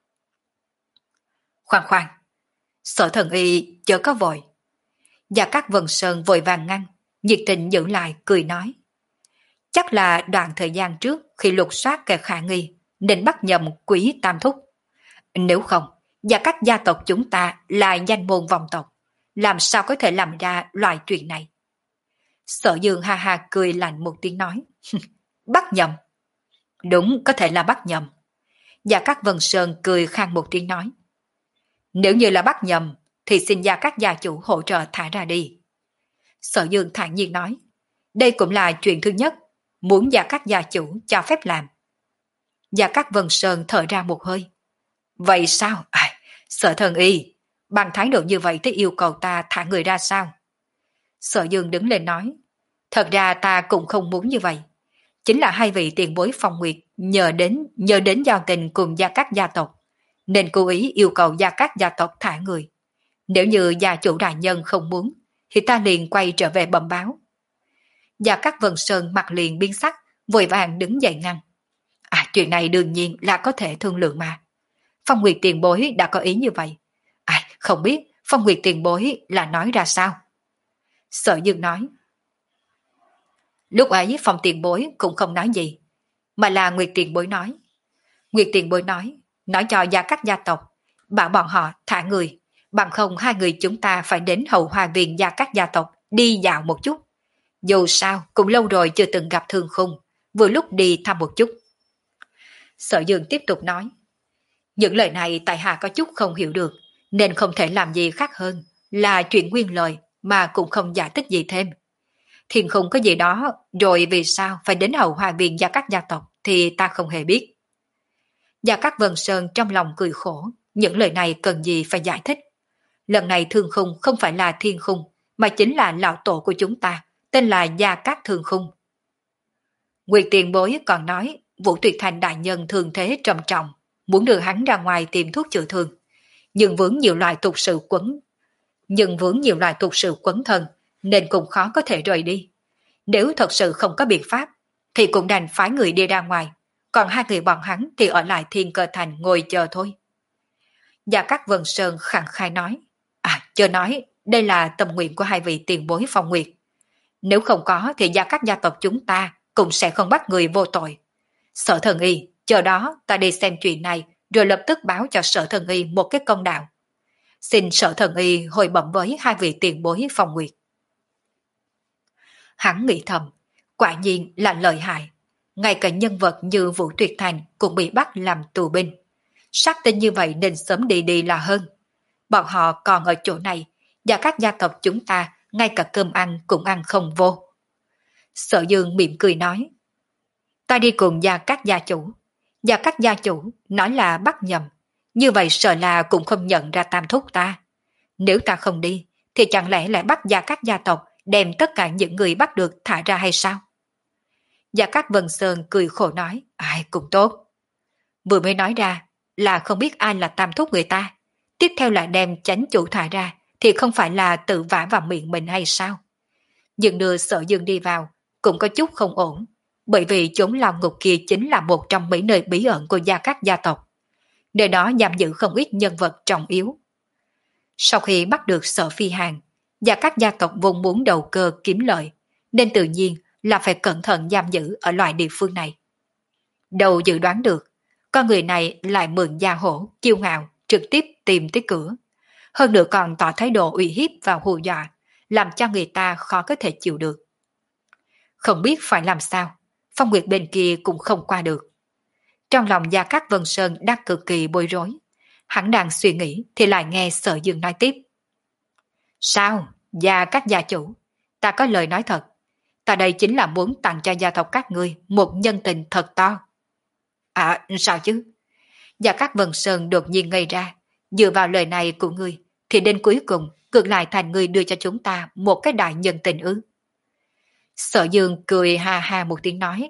Khoan khoan, Sở Thần Y chớ có vội. Gia Cát Vân Sơn vội vàng ngăn, nhiệt tình giữ lại cười nói. Chắc là đoạn thời gian trước khi lục soát kẻ khả nghi nên bắt nhầm Quý Tam Thúc. Nếu không, Gia Cát gia tộc chúng ta là danh môn vọng tộc, làm sao có thể làm ra loại chuyện này? Sở Dương ha ha cười lạnh một tiếng nói. Bắt nhầm. Đúng, có thể là bắt nhầm. Gia Cát Vân Sơn cười khang một tiếng nói. Nếu như là bắt nhầm, thì xin Gia Cát gia chủ hỗ trợ thả ra đi. Sở Dương thản nhiên nói. Đây cũng là chuyện thứ nhất, muốn Gia Cát gia chủ cho phép làm. Gia Cát Vân Sơn thở ra một hơi. Vậy sao? À, Sở Thần Y, bằng thái độ như vậy thì yêu cầu ta thả người ra sao? Sở Dương đứng lên nói. Thật ra ta cũng không muốn như vậy. Chính là hai vị tiền bối Phong Nguyệt nhờ đến nhờ đến giao tình cùng Gia Cát gia tộc, nên cố ý yêu cầu Gia Cát gia tộc thả người. Nếu như gia chủ đại nhân không muốn, thì ta liền quay trở về bẩm báo. Gia Cát Vân Sơn mặt liền biến sắc, vội vàng đứng dậy ngăn. À, chuyện này đương nhiên là có thể thương lượng mà. Phong Nguyệt tiền bối đã có ý như vậy. À, không biết Phong Nguyệt tiền bối là nói ra sao? Sở Dương nói. Lúc ấy Phong tiền bối cũng không nói gì, mà là Nguyệt tiền bối nói. Nguyệt tiền bối nói, nói cho Gia Cát gia tộc, bảo bọn họ thả người, bằng không hai người chúng ta phải đến hậu hoa viên Gia Cát gia tộc đi dạo một chút. Dù sao cũng lâu rồi chưa từng gặp Thương Khung, vừa lúc đi thăm một chút. Sở Dương tiếp tục nói. Những lời này tại hạ có chút không hiểu được, nên không thể làm gì khác hơn là chuyện nguyên lời mà cũng không giải thích gì thêm. Thiên Khung có gì đó, rồi vì sao phải đến hậu hoa viên Gia Cát gia tộc thì ta không hề biết. Gia Cát Vân Sơn trong lòng cười khổ, những lời này cần gì phải giải thích. Lần này Thương Khung không phải là Thiên Khung, mà chính là lão tổ của chúng ta, tên là Gia Cát Thương Khung. Nguyệt tiền bối còn nói Vũ Tuyệt Thành đại nhân thường thế trầm trọng, muốn đưa hắn ra ngoài tìm thuốc chữa thương, nhưng vướng nhiều loại tục sự quấn, nhưng vướng nhiều loại tục sự quấn thân, nên cũng khó có thể rời đi. Nếu thật sự không có biện pháp, thì cũng đành phái người đi ra ngoài, còn hai người bọn hắn thì ở lại Thiên Cơ Thành ngồi chờ thôi. Gia Cát Vân Sơn khẳng khai nói. À, chưa nói, đây là tâm nguyện của hai vị tiền bối Phong Nguyệt. Nếu không có thì Gia Cát gia tộc chúng ta cũng sẽ không bắt người vô tội. Sở Thần Y, chờ đó ta đi xem chuyện này, rồi lập tức báo cho Sở Thần Y một cái công đạo. Xin Sở Thần Y hồi bẩm với hai vị tiền bối Phong Nguyệt. Hắn nghĩ thầm, quả nhiên là lợi hại. Ngay cả nhân vật như Vũ Tuyệt Thành cũng bị bắt làm tù binh. Sát tinh như vậy nên sớm đi đi là hơn. Bọn họ còn ở chỗ này, Gia Cát gia tộc chúng ta ngay cả cơm ăn cũng ăn không vô. Sở Dương mỉm cười nói. Ta đi cùng Gia Cát gia chủ. Gia Cát gia chủ nói là bắt nhầm, như vậy sợ là cũng không nhận ra tam thúc ta. Nếu ta không đi, thì chẳng lẽ lại bắt Gia Cát gia tộc đem tất cả những người bắt được thả ra hay sao? Gia Cát Vân Sơn cười khổ nói. Ai cũng tốt. Vừa mới nói ra là không biết ai là tam thúc người ta, tiếp theo lại đem chánh chủ thả ra, thì không phải là tự vả vào miệng mình hay sao? Nhưng đưa Sở Dương đi vào cũng có chút không ổn, bởi vì chốn lao ngục kia chính là một trong mấy nơi bí ẩn của Gia Cát gia tộc. Nơi đó giam giữ không ít nhân vật trọng yếu. Sau khi bắt được Sở Phi Hàn, và các gia tộc vốn muốn đầu cơ kiếm lợi, nên tự nhiên là phải cẩn thận giam giữ ở loại địa phương này. Đâu dự đoán được, con người này lại mượn gia hổ, kiêu ngạo, trực tiếp tìm tới cửa. Hơn nữa còn tỏ thái độ uy hiếp và hù dọa, làm cho người ta khó có thể chịu được. Không biết phải làm sao, Phong Nguyệt bên kia cũng không qua được. Trong lòng Gia Cát Vân Sơn đang cực kỳ bối rối. Hắn đang suy nghĩ thì lại nghe Sở Dương nói tiếp. Sao, Gia Cát gia chủ, ta có lời nói thật. Ta đây chính là muốn tặng cho gia tộc các ngươi một nhân tình thật to. À, sao chứ? Gia Cát Vân Sơn đột nhiên ngây ra. Dựa vào lời này của ngươi, thì đến cuối cùng ngược lại thành ngươi đưa cho chúng ta một cái đại nhân tình ư. Sở Dương cười ha ha một tiếng nói.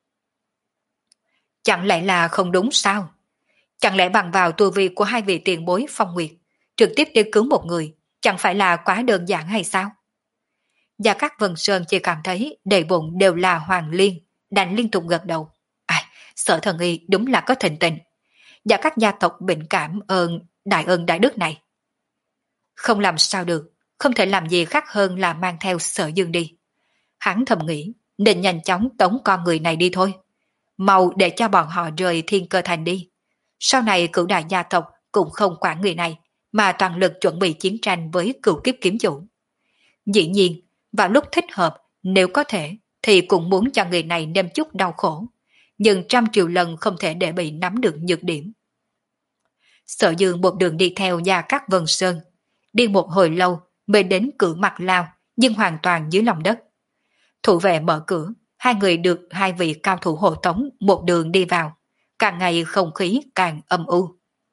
Chẳng lẽ là không đúng sao? Chẳng lẽ bằng vào tu vi của hai vị tiền bối Phong Nguyệt, trực tiếp đi cứu một người, chẳng phải là quá đơn giản hay sao? Gia Cát Vân Sơn chỉ cảm thấy đầy bụng đều là hoàng liên, đành liên tục gật đầu. À, Sở Thần Y đúng là có thịnh tình. Và các gia tộc bình cảm ơn đại ơn đại đức này. Không làm sao được, không thể làm gì khác hơn là mang theo Sở Dương đi. Hắn thầm nghĩ, nên nhanh chóng tống con người này đi thôi. Mau để cho bọn họ rời Thiên Cơ Thành đi. Sau này cửu đại gia tộc cũng không quản người này, mà toàn lực chuẩn bị chiến tranh với cửu kiếp kiếm chủ. Dĩ nhiên, vào lúc thích hợp, nếu có thể, thì cũng muốn cho người này nếm chút đau khổ. Nhưng trăm triệu lần không thể để bị nắm được nhược điểm. Sở Dương một đường đi theo Gia Cát Vân Sơn. Đi một hồi lâu mới đến cửa mặt lao, nhưng hoàn toàn dưới lòng đất. Thủ vệ mở cửa, hai người được hai vị cao thủ hộ tống một đường đi vào. Càng ngày không khí càng âm u.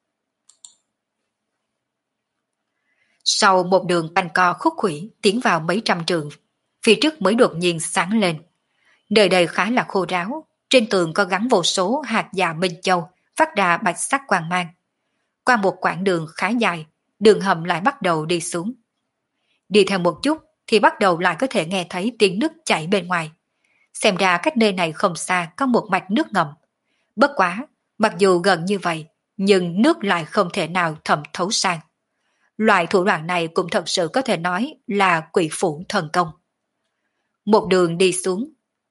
Sau một đường quanh co khúc khuỷu tiến vào mấy trăm trường, phía trước mới đột nhiên sáng lên. Nơi đây khá là khô ráo, trên tường có gắn vô số hạt dạ minh châu phát ra bạch sắc quang mang. Qua một quãng đường khá dài, đường hầm lại bắt đầu đi xuống. Đi theo một chút thì bắt đầu lại có thể nghe thấy tiếng nước chảy bên ngoài. Xem ra cách nơi này không xa có một mạch nước ngầm. Bất quá, mặc dù gần như vậy, nhưng nước lại không thể nào thẩm thấu sang. Loại thủ đoạn này cũng thật sự có thể nói là quỷ phủ thần công. Một đường đi xuống.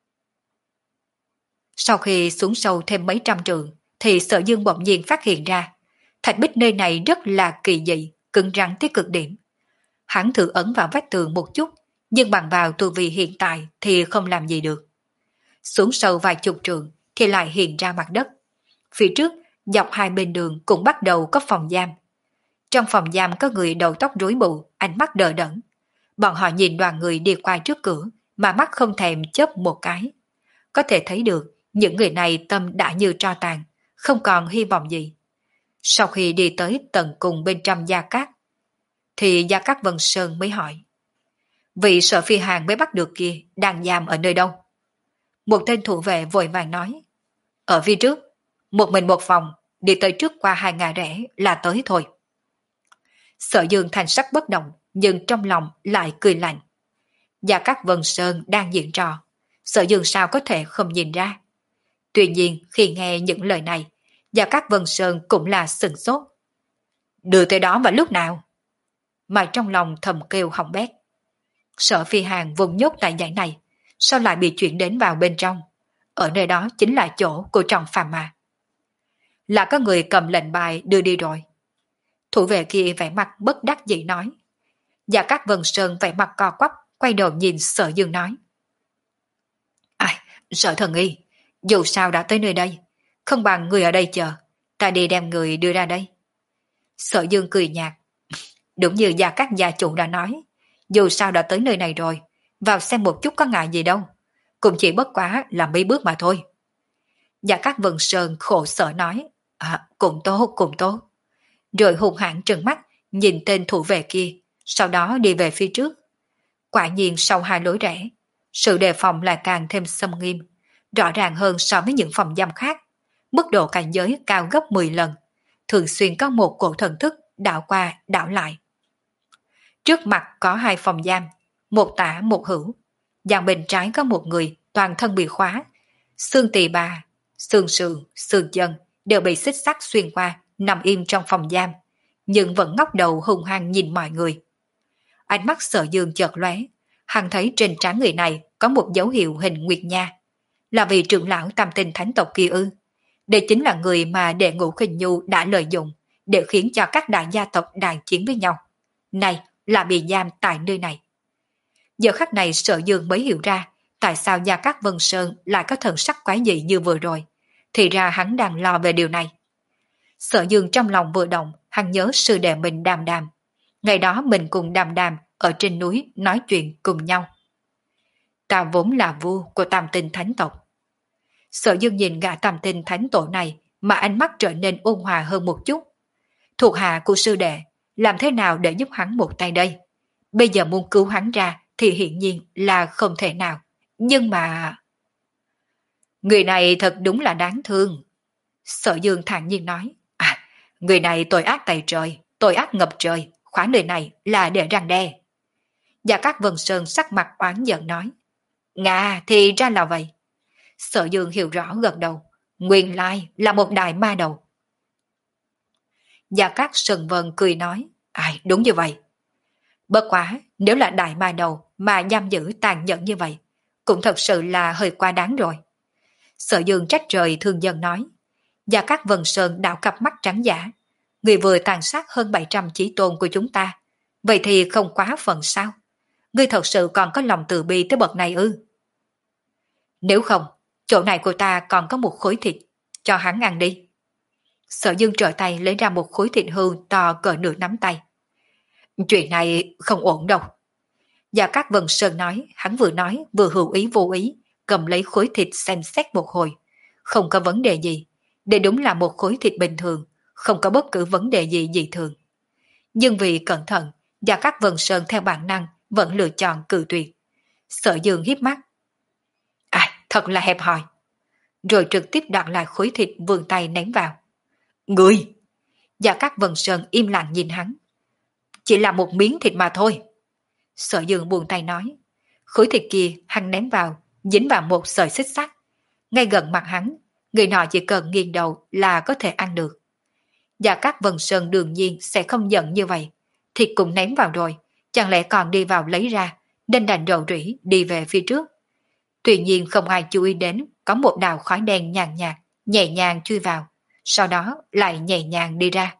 Sau khi xuống sâu thêm mấy trăm trường, thì Sở Dương bỗng nhiên phát hiện ra, thạch bích nơi này rất là kỳ dị, cứng rắn tới cực điểm. Hắn thử ấn vào vách tường một chút, nhưng bằng vào tu vi hiện tại thì không làm gì được. Xuống sâu vài chục trường thì lại hiện ra mặt đất. Phía trước, dọc hai bên đường cũng bắt đầu có phòng giam. Trong phòng giam có người đầu tóc rối bù, ánh mắt đờ đẫn. Bọn họ nhìn đoàn người đi qua trước cửa, mà mắt không thèm chớp một cái. Có thể thấy được, những người này tâm đã như tro tàn, không còn hy vọng gì. Sau khi đi tới tận cùng bên trong Gia Cát, thì Gia Cát Vân Sơn mới hỏi. Vị Sở Phi Hàn mới bắt được kia đang giam ở nơi đâu? Một tên thủ vệ vội vàng nói. Ở phía trước, một mình một phòng, đi tới trước qua hai ngã rẽ là tới thôi. Sở Dương thành sắc bất động, nhưng trong lòng lại cười lạnh. Gia Cát Vân Sơn đang diễn trò, Sở Dương sao có thể không nhìn ra. Tuy nhiên khi nghe những lời này, Gia Cát Vân Sơn cũng là sừng sốt. Đưa tới đó vào lúc nào? Mà trong lòng thầm kêu hỏng bét. Sở Phi Hàn vùng nhốt tại dãy này, sao lại bị chuyển đến vào bên trong? Ở nơi đó chính là chỗ của Trọng Phàm mà. Là có người cầm lệnh bài đưa đi rồi. Thủ vệ kia vẻ mặt bất đắc dĩ nói. Gia Cát Vân Sơn vẻ mặt co quắp, quay đầu nhìn Sở Dương nói. Ai, Sở Thần Y, dù sao đã tới nơi đây, không bằng người ở đây chờ, ta đi đem người đưa ra đây. Sở Dương cười nhạt. Đúng như Gia Cát gia chủ đã nói, dù sao đã tới nơi này rồi, vào xem một chút có ngại gì đâu, cũng chỉ bất quá là mấy bước mà thôi. Gia Cát Vân Sơn khổ sở nói. À, cũng tốt, cũng tốt. Rồi hùng hãn trừng mắt, nhìn tên thủ vệ kia, sau đó đi về phía trước. Quả nhiên sau hai lối rẽ, sự đề phòng lại càng thêm xâm nghiêm, rõ ràng hơn so với những phòng giam khác. Mức độ cảnh giới cao gấp mười lần, thường xuyên có một cổ thần thức đảo qua đảo lại. Trước mặt có hai phòng giam, một tả một hữu. Dàn bên trái có một người toàn thân bị khóa, xương tỳ bà, xương sườn, xương chân đều bị xích sắt xuyên qua, nằm im trong phòng giam. nhưng vẫn ngóc đầu hung hăng nhìn mọi người. Ánh mắt Sở Dương chợt lóe, hắn thấy trên trán người này có một dấu hiệu hình nguyệt nha, là vị trưởng lão Tam Tinh Thánh tộc kia ư? Đây chính là người mà đệ ngũ Khinh Nhu đã lợi dụng để khiến cho các đại gia tộc đại chiến với nhau. Này là bị giam tại nơi này. Giờ khắc này Sở Dương mới hiểu ra tại sao Gia Cát Vân Sơn lại có thần sắc quái dị như vừa rồi. Thì ra hắn đang lo về điều này. Sở Dương trong lòng vừa động, hắn nhớ sư đệ mình Đàm Đàm. Ngày đó mình cùng Đàm Đàm ở trên núi nói chuyện cùng nhau. Ta vốn là vua của Tam Tinh Thánh tộc. Sở Dương nhìn gã Tam Tinh Thánh tổ này mà ánh mắt trở nên ôn hòa hơn một chút. Thuộc hạ của sư đệ, làm thế nào để giúp hắn một tay đây? Bây giờ muốn cứu hắn ra thì hiển nhiên là không thể nào. Nhưng mà... Người này thật đúng là đáng thương. Sở Dương thản nhiên nói. À, người này tội ác tày trời, tội ác ngập trời, khóa lời này là để răng đe. Gia Cát Vân Sơn sắc mặt oán giận nói. Ngà thì ra là vậy. Sở Dương hiểu rõ gật đầu. Nguyên lai là một đại ma đầu. Gia Cát Sơn Vân cười nói. Ai đúng như vậy. Bất quá nếu là đại ma đầu mà giam giữ tàn nhẫn như vậy cũng thật sự là hơi quá đáng rồi. Sở Dương trách trời thương dân nói. Gia Cát Vân Sơn đảo cặp mắt trắng giả. Người vừa tàn sát hơn bảy trăm chí tôn của chúng ta. Vậy thì không quá phần sao? Ngươi thật sự còn có lòng từ bi tới bậc này ư? Nếu không, chỗ này của ta còn có một khối thịt, cho hắn ăn đi. Sở Dương trở tay lấy ra một khối thịt hư to cỡ nửa nắm tay. Chuyện này không ổn đâu. Gia Cát Vân Sơn nói, hắn vừa nói vừa hữu ý vô ý, cầm lấy khối thịt xem xét một hồi. Không có vấn đề gì, đây đúng là một khối thịt bình thường, không có bất cứ vấn đề gì dị thường. Nhưng vì cẩn thận, Gia Cát Vân Sơn theo bản năng vẫn lựa chọn cự tuyệt. Sở Dương hiếp mắt. À, thật là hẹp hòi. Rồi trực tiếp đoạt lại khối thịt vươn tay ném vào. Ngươi! Gia Cát Vân Sơn im lặng nhìn hắn. Chỉ là một miếng thịt mà thôi. Sở Dương buông tay nói. Khối thịt kia hắn ném vào, dính vào một sợi xích sắt. Ngay gần mặt hắn, người nọ chỉ cần nghiêng đầu là có thể ăn được. Gia Cát Vân Sơn đương nhiên sẽ không giận như vậy. Thịt cũng ném vào rồi, chẳng lẽ còn đi vào lấy ra, nên đành rầu rĩ đi về phía trước. Tuy nhiên không ai chú ý đến có một đạo khói đen nhàn nhạt, nhẹ nhàng chui vào, sau đó lại nhẹ nhàng đi ra.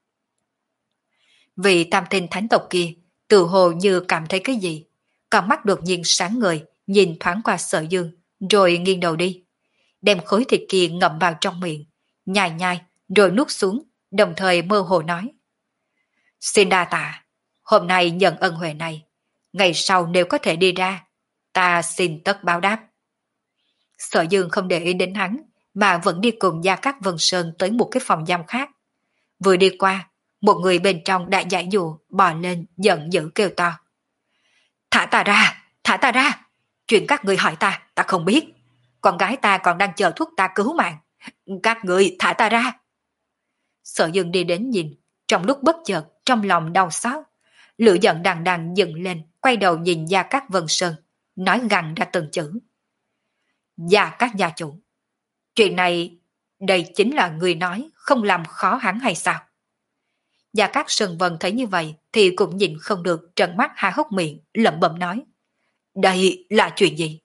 Vị Tam Tinh Thánh tộc kia tự hồ như cảm thấy cái gì, con mắt đột nhiên sáng ngời, nhìn thoáng qua Sở Dương, rồi nghiêng đầu đi, đem khối thịt kia ngậm vào trong miệng, nhai nhai, rồi nuốt xuống, đồng thời mơ hồ nói. Xin đa tạ, hôm nay nhận ân huệ này, ngày sau nếu có thể đi ra, ta xin tất báo đáp. Sở Dương không để ý đến hắn, mà vẫn đi cùng Gia Cát Vân Sơn tới một cái phòng giam khác. Vừa đi qua, một người bên trong đã giải dụ, bò lên, giận dữ kêu to. Thả ta ra, thả ta ra, chuyện các người hỏi ta, ta không biết. Con gái ta còn đang chờ thuốc ta cứu mạng. Các người thả ta ra. Sở Dương đi đến nhìn, trong lúc bất chợt, trong lòng đau xót. Lửa giận đằng đằng dựng lên, quay đầu nhìn Gia Cát Vân Sơn, nói gằn ra từng chữ. Gia Cát gia chủ, chuyện này, đây chính là người nói không làm khó hắn hay sao? Gia Cát Sơn Vân thấy như vậy thì cũng nhìn không được, trợn mắt há hốc miệng, lẩm bẩm nói. Đây là chuyện gì?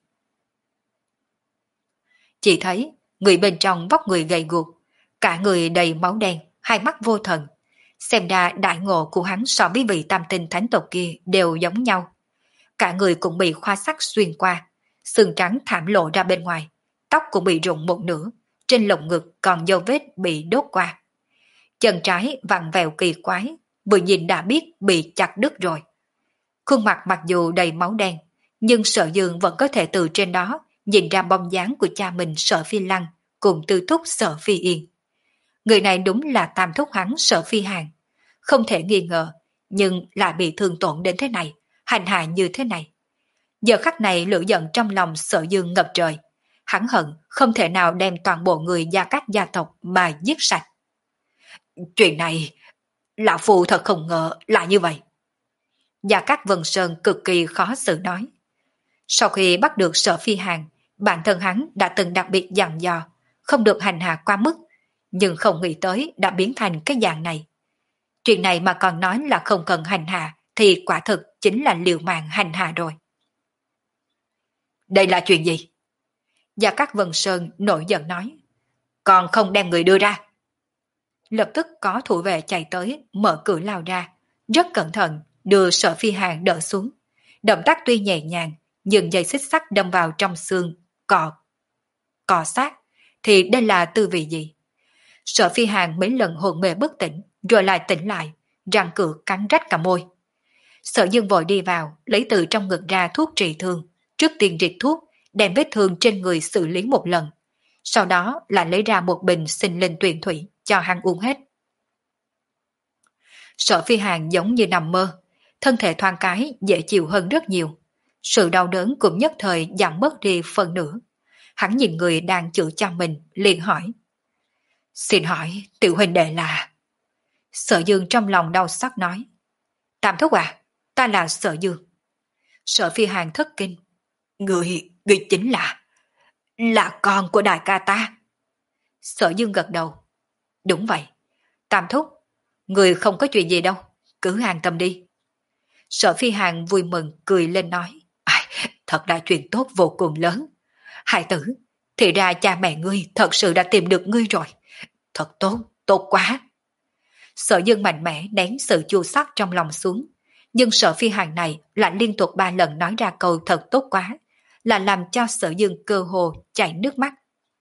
Chỉ thấy người bên trong vóc người gầy guộc, cả người đầy máu đen, hai mắt vô thần. Xem ra đại ngộ của hắn so với vị Tam Tinh Thánh tộc kia đều giống nhau. Cả người cũng bị khoa sắc xuyên qua, xương trắng thảm lộ ra bên ngoài, tóc cũng bị rụng một nửa, trên lồng ngực còn dấu vết bị đốt qua. Chân trái vặn vẹo kỳ quái, vừa nhìn đã biết bị chặt đứt rồi. Khuôn mặt mặc dù đầy máu đen, nhưng Sở Dương vẫn có thể từ trên đó nhìn ra bóng dáng của cha mình Sở Phi Lăng cùng tư thúc Sở Phi Yên. Người này đúng là tam thúc hắn Sở Phi Hàn, không thể nghi ngờ, nhưng lại bị thương tổn đến thế này, hành hạ như thế này. Giờ khắc này lửa giận trong lòng Sở Dương ngập trời, hắn hận không thể nào đem toàn bộ người Gia Cát gia tộc mà giết sạch. Chuyện này, lão phu thật không ngờ là như vậy. Gia Cát Vân Sơn cực kỳ khó xử nói. Sau khi bắt được Sở Phi Hàn, bản thân hắn đã từng đặc biệt dặn dò, không được hành hạ quá mức, nhưng không nghĩ tới đã biến thành cái dạng này. Chuyện này mà còn nói là không cần hành hạ thì quả thực chính là liều mạng hành hạ rồi. Đây là chuyện gì? Gia Cát Vân Sơn nổi giận nói. Còn không đem người đưa ra. Lập tức có thủ vệ chạy tới, mở cửa lao ra, rất cẩn thận đưa Sở Phi Hàn đỡ xuống. Động tác tuy nhẹ nhàng, nhưng dây xích sắt đâm vào trong xương, cọ, cọ sát, thì đây là tư vị gì? Sở Phi Hàn mấy lần hồn mê bất tỉnh, rồi lại tỉnh lại, răng cửa cắn rách cả môi. Sở Dương vội đi vào, lấy từ trong ngực ra thuốc trị thương, trước tiên rịt thuốc, đem vết thương trên người xử lý một lần. Sau đó lại lấy ra một bình sinh linh tuyền thủy, cho hắn uống hết. Sở Phi Hàn giống như nằm mơ, thân thể thoáng cái dễ chịu hơn rất nhiều. Sự đau đớn cũng nhất thời giảm bớt đi phần nửa. Hắn nhìn người đang chữa cho mình, liền hỏi. Xin hỏi, tiểu huynh đệ là... Sở Dương trong lòng đau xót nói. Tam thúc à, ta là Sở Dương. Sở Phi Hàn thất kinh. Người, người chính là... là con của đại ca ta. Sở Dương gật đầu. Đúng vậy. Tam thúc, người không có chuyện gì đâu, cứ an tâm đi. Sở Phi Hàn vui mừng cười lên nói. Ai, thật là chuyện tốt vô cùng lớn. Hải tử, thì ra cha mẹ ngươi thật sự đã tìm được ngươi rồi. Thật tốt, tốt quá. Sở Dương mạnh mẽ nén sự chua xót trong lòng xuống. Nhưng Sở Phi Hàn này lại liên tục ba lần nói ra câu thật tốt quá, là làm cho Sở Dương cơ hồ chảy nước mắt.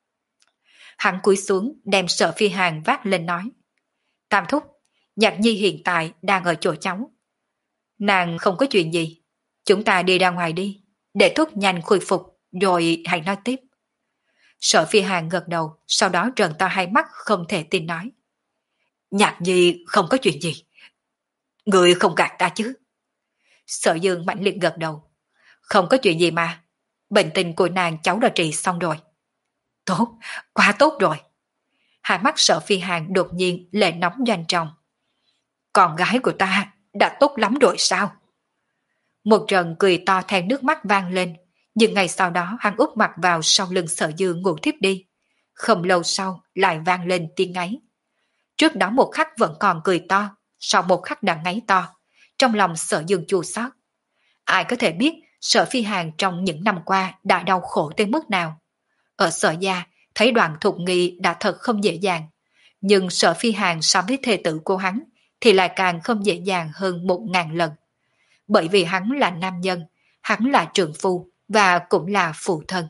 Hắn cúi xuống đem Sở Phi Hàn vác lên nói. Tam thúc, Nhạc Nhi hiện tại đang ở chỗ cháu. Nàng không có chuyện gì. Chúng ta đi ra ngoài đi, để thuốc nhanh khôi phục, rồi hãy nói tiếp. Sở Phi Hàn gật đầu, sau đó trợn to hai mắt không thể tin nói. Nhạc Nhi không có chuyện gì. Người không gạt ta chứ? Sở Dương mạnh liệt gật đầu. Không có chuyện gì mà. Bệnh tình của nàng cháu đã trị xong rồi. Tốt, quá tốt rồi. Hai mắt Sở Phi Hàn đột nhiên lệ nóng doanh trọng. Con gái của ta đã tốt lắm rồi sao? Một trận cười to theo nước mắt vang lên, nhưng ngày sau đó hắn úp mặt vào sau lưng Sở Dương ngủ thiếp đi. Không lâu sau lại vang lên tiếng ngáy. Trước đó một khắc vẫn còn cười to, sau một khắc đã ngáy to, trong lòng Sở Dương chua xót. Ai có thể biết Sở Phi Hàn trong những năm qua đã đau khổ tới mức nào? Ở Sở gia, thấy Đoàn Thục Nghi đã thật không dễ dàng, nhưng Sở Phi Hàn so với thê tử của hắn thì lại càng không dễ dàng hơn một ngàn lần. Bởi vì hắn là nam nhân, hắn là trượng phu và cũng là phụ thân.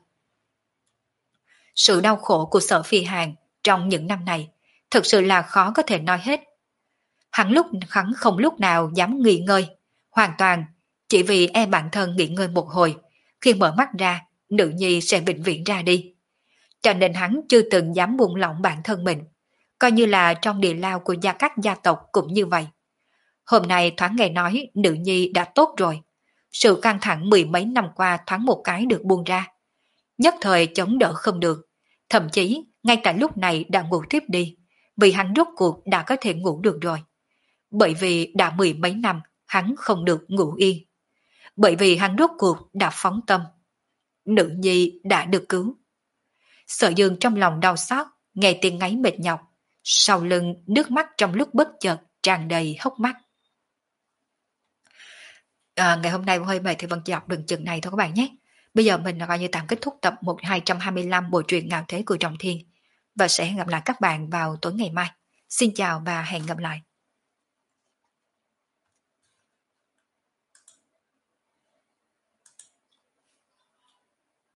Sự đau khổ của Sở Phi Hàn trong những năm này thực sự là khó có thể nói hết. Hắn lúc hắn không lúc nào dám nghỉ ngơi, hoàn toàn chỉ vì e bản thân nghỉ ngơi một hồi, khi mở mắt ra, nữ nhi sẽ vĩnh viễn ra đi. Cho nên hắn chưa từng dám buông lỏng bản thân mình, coi như là trong địa lao của gia các gia tộc cũng như vậy. Hôm nay thoáng nghe nói nữ nhi đã tốt rồi, sự căng thẳng mười mấy năm qua thoáng một cái được buông ra. Nhất thời chống đỡ không được, thậm chí ngay tại lúc này đã ngủ tiếp đi, vì hắn rốt cuộc đã có thể ngủ được rồi. Bởi vì đã mười mấy năm hắn không được ngủ yên. Bởi vì hắn rốt cuộc đã phóng tâm. Nữ nhi đã được cứu. Sở Dương trong lòng đau xót, nghe tiếng ngáy mệt nhọc, sau lưng nước mắt trong lúc bất chợt tràn đầy hốc mắt. À, ngày hôm nay hơi mệt thì vẫn chỉ đọc đừng chừng này thôi các bạn nhé. Bây giờ mình coi như tạm kết thúc tập một nghìn hai trăm hai mươi lăm bộ truyện Ngạo Thế của Trọng Thiên, và sẽ hẹn gặp lại các bạn vào tối ngày mai. Xin chào và hẹn gặp lại.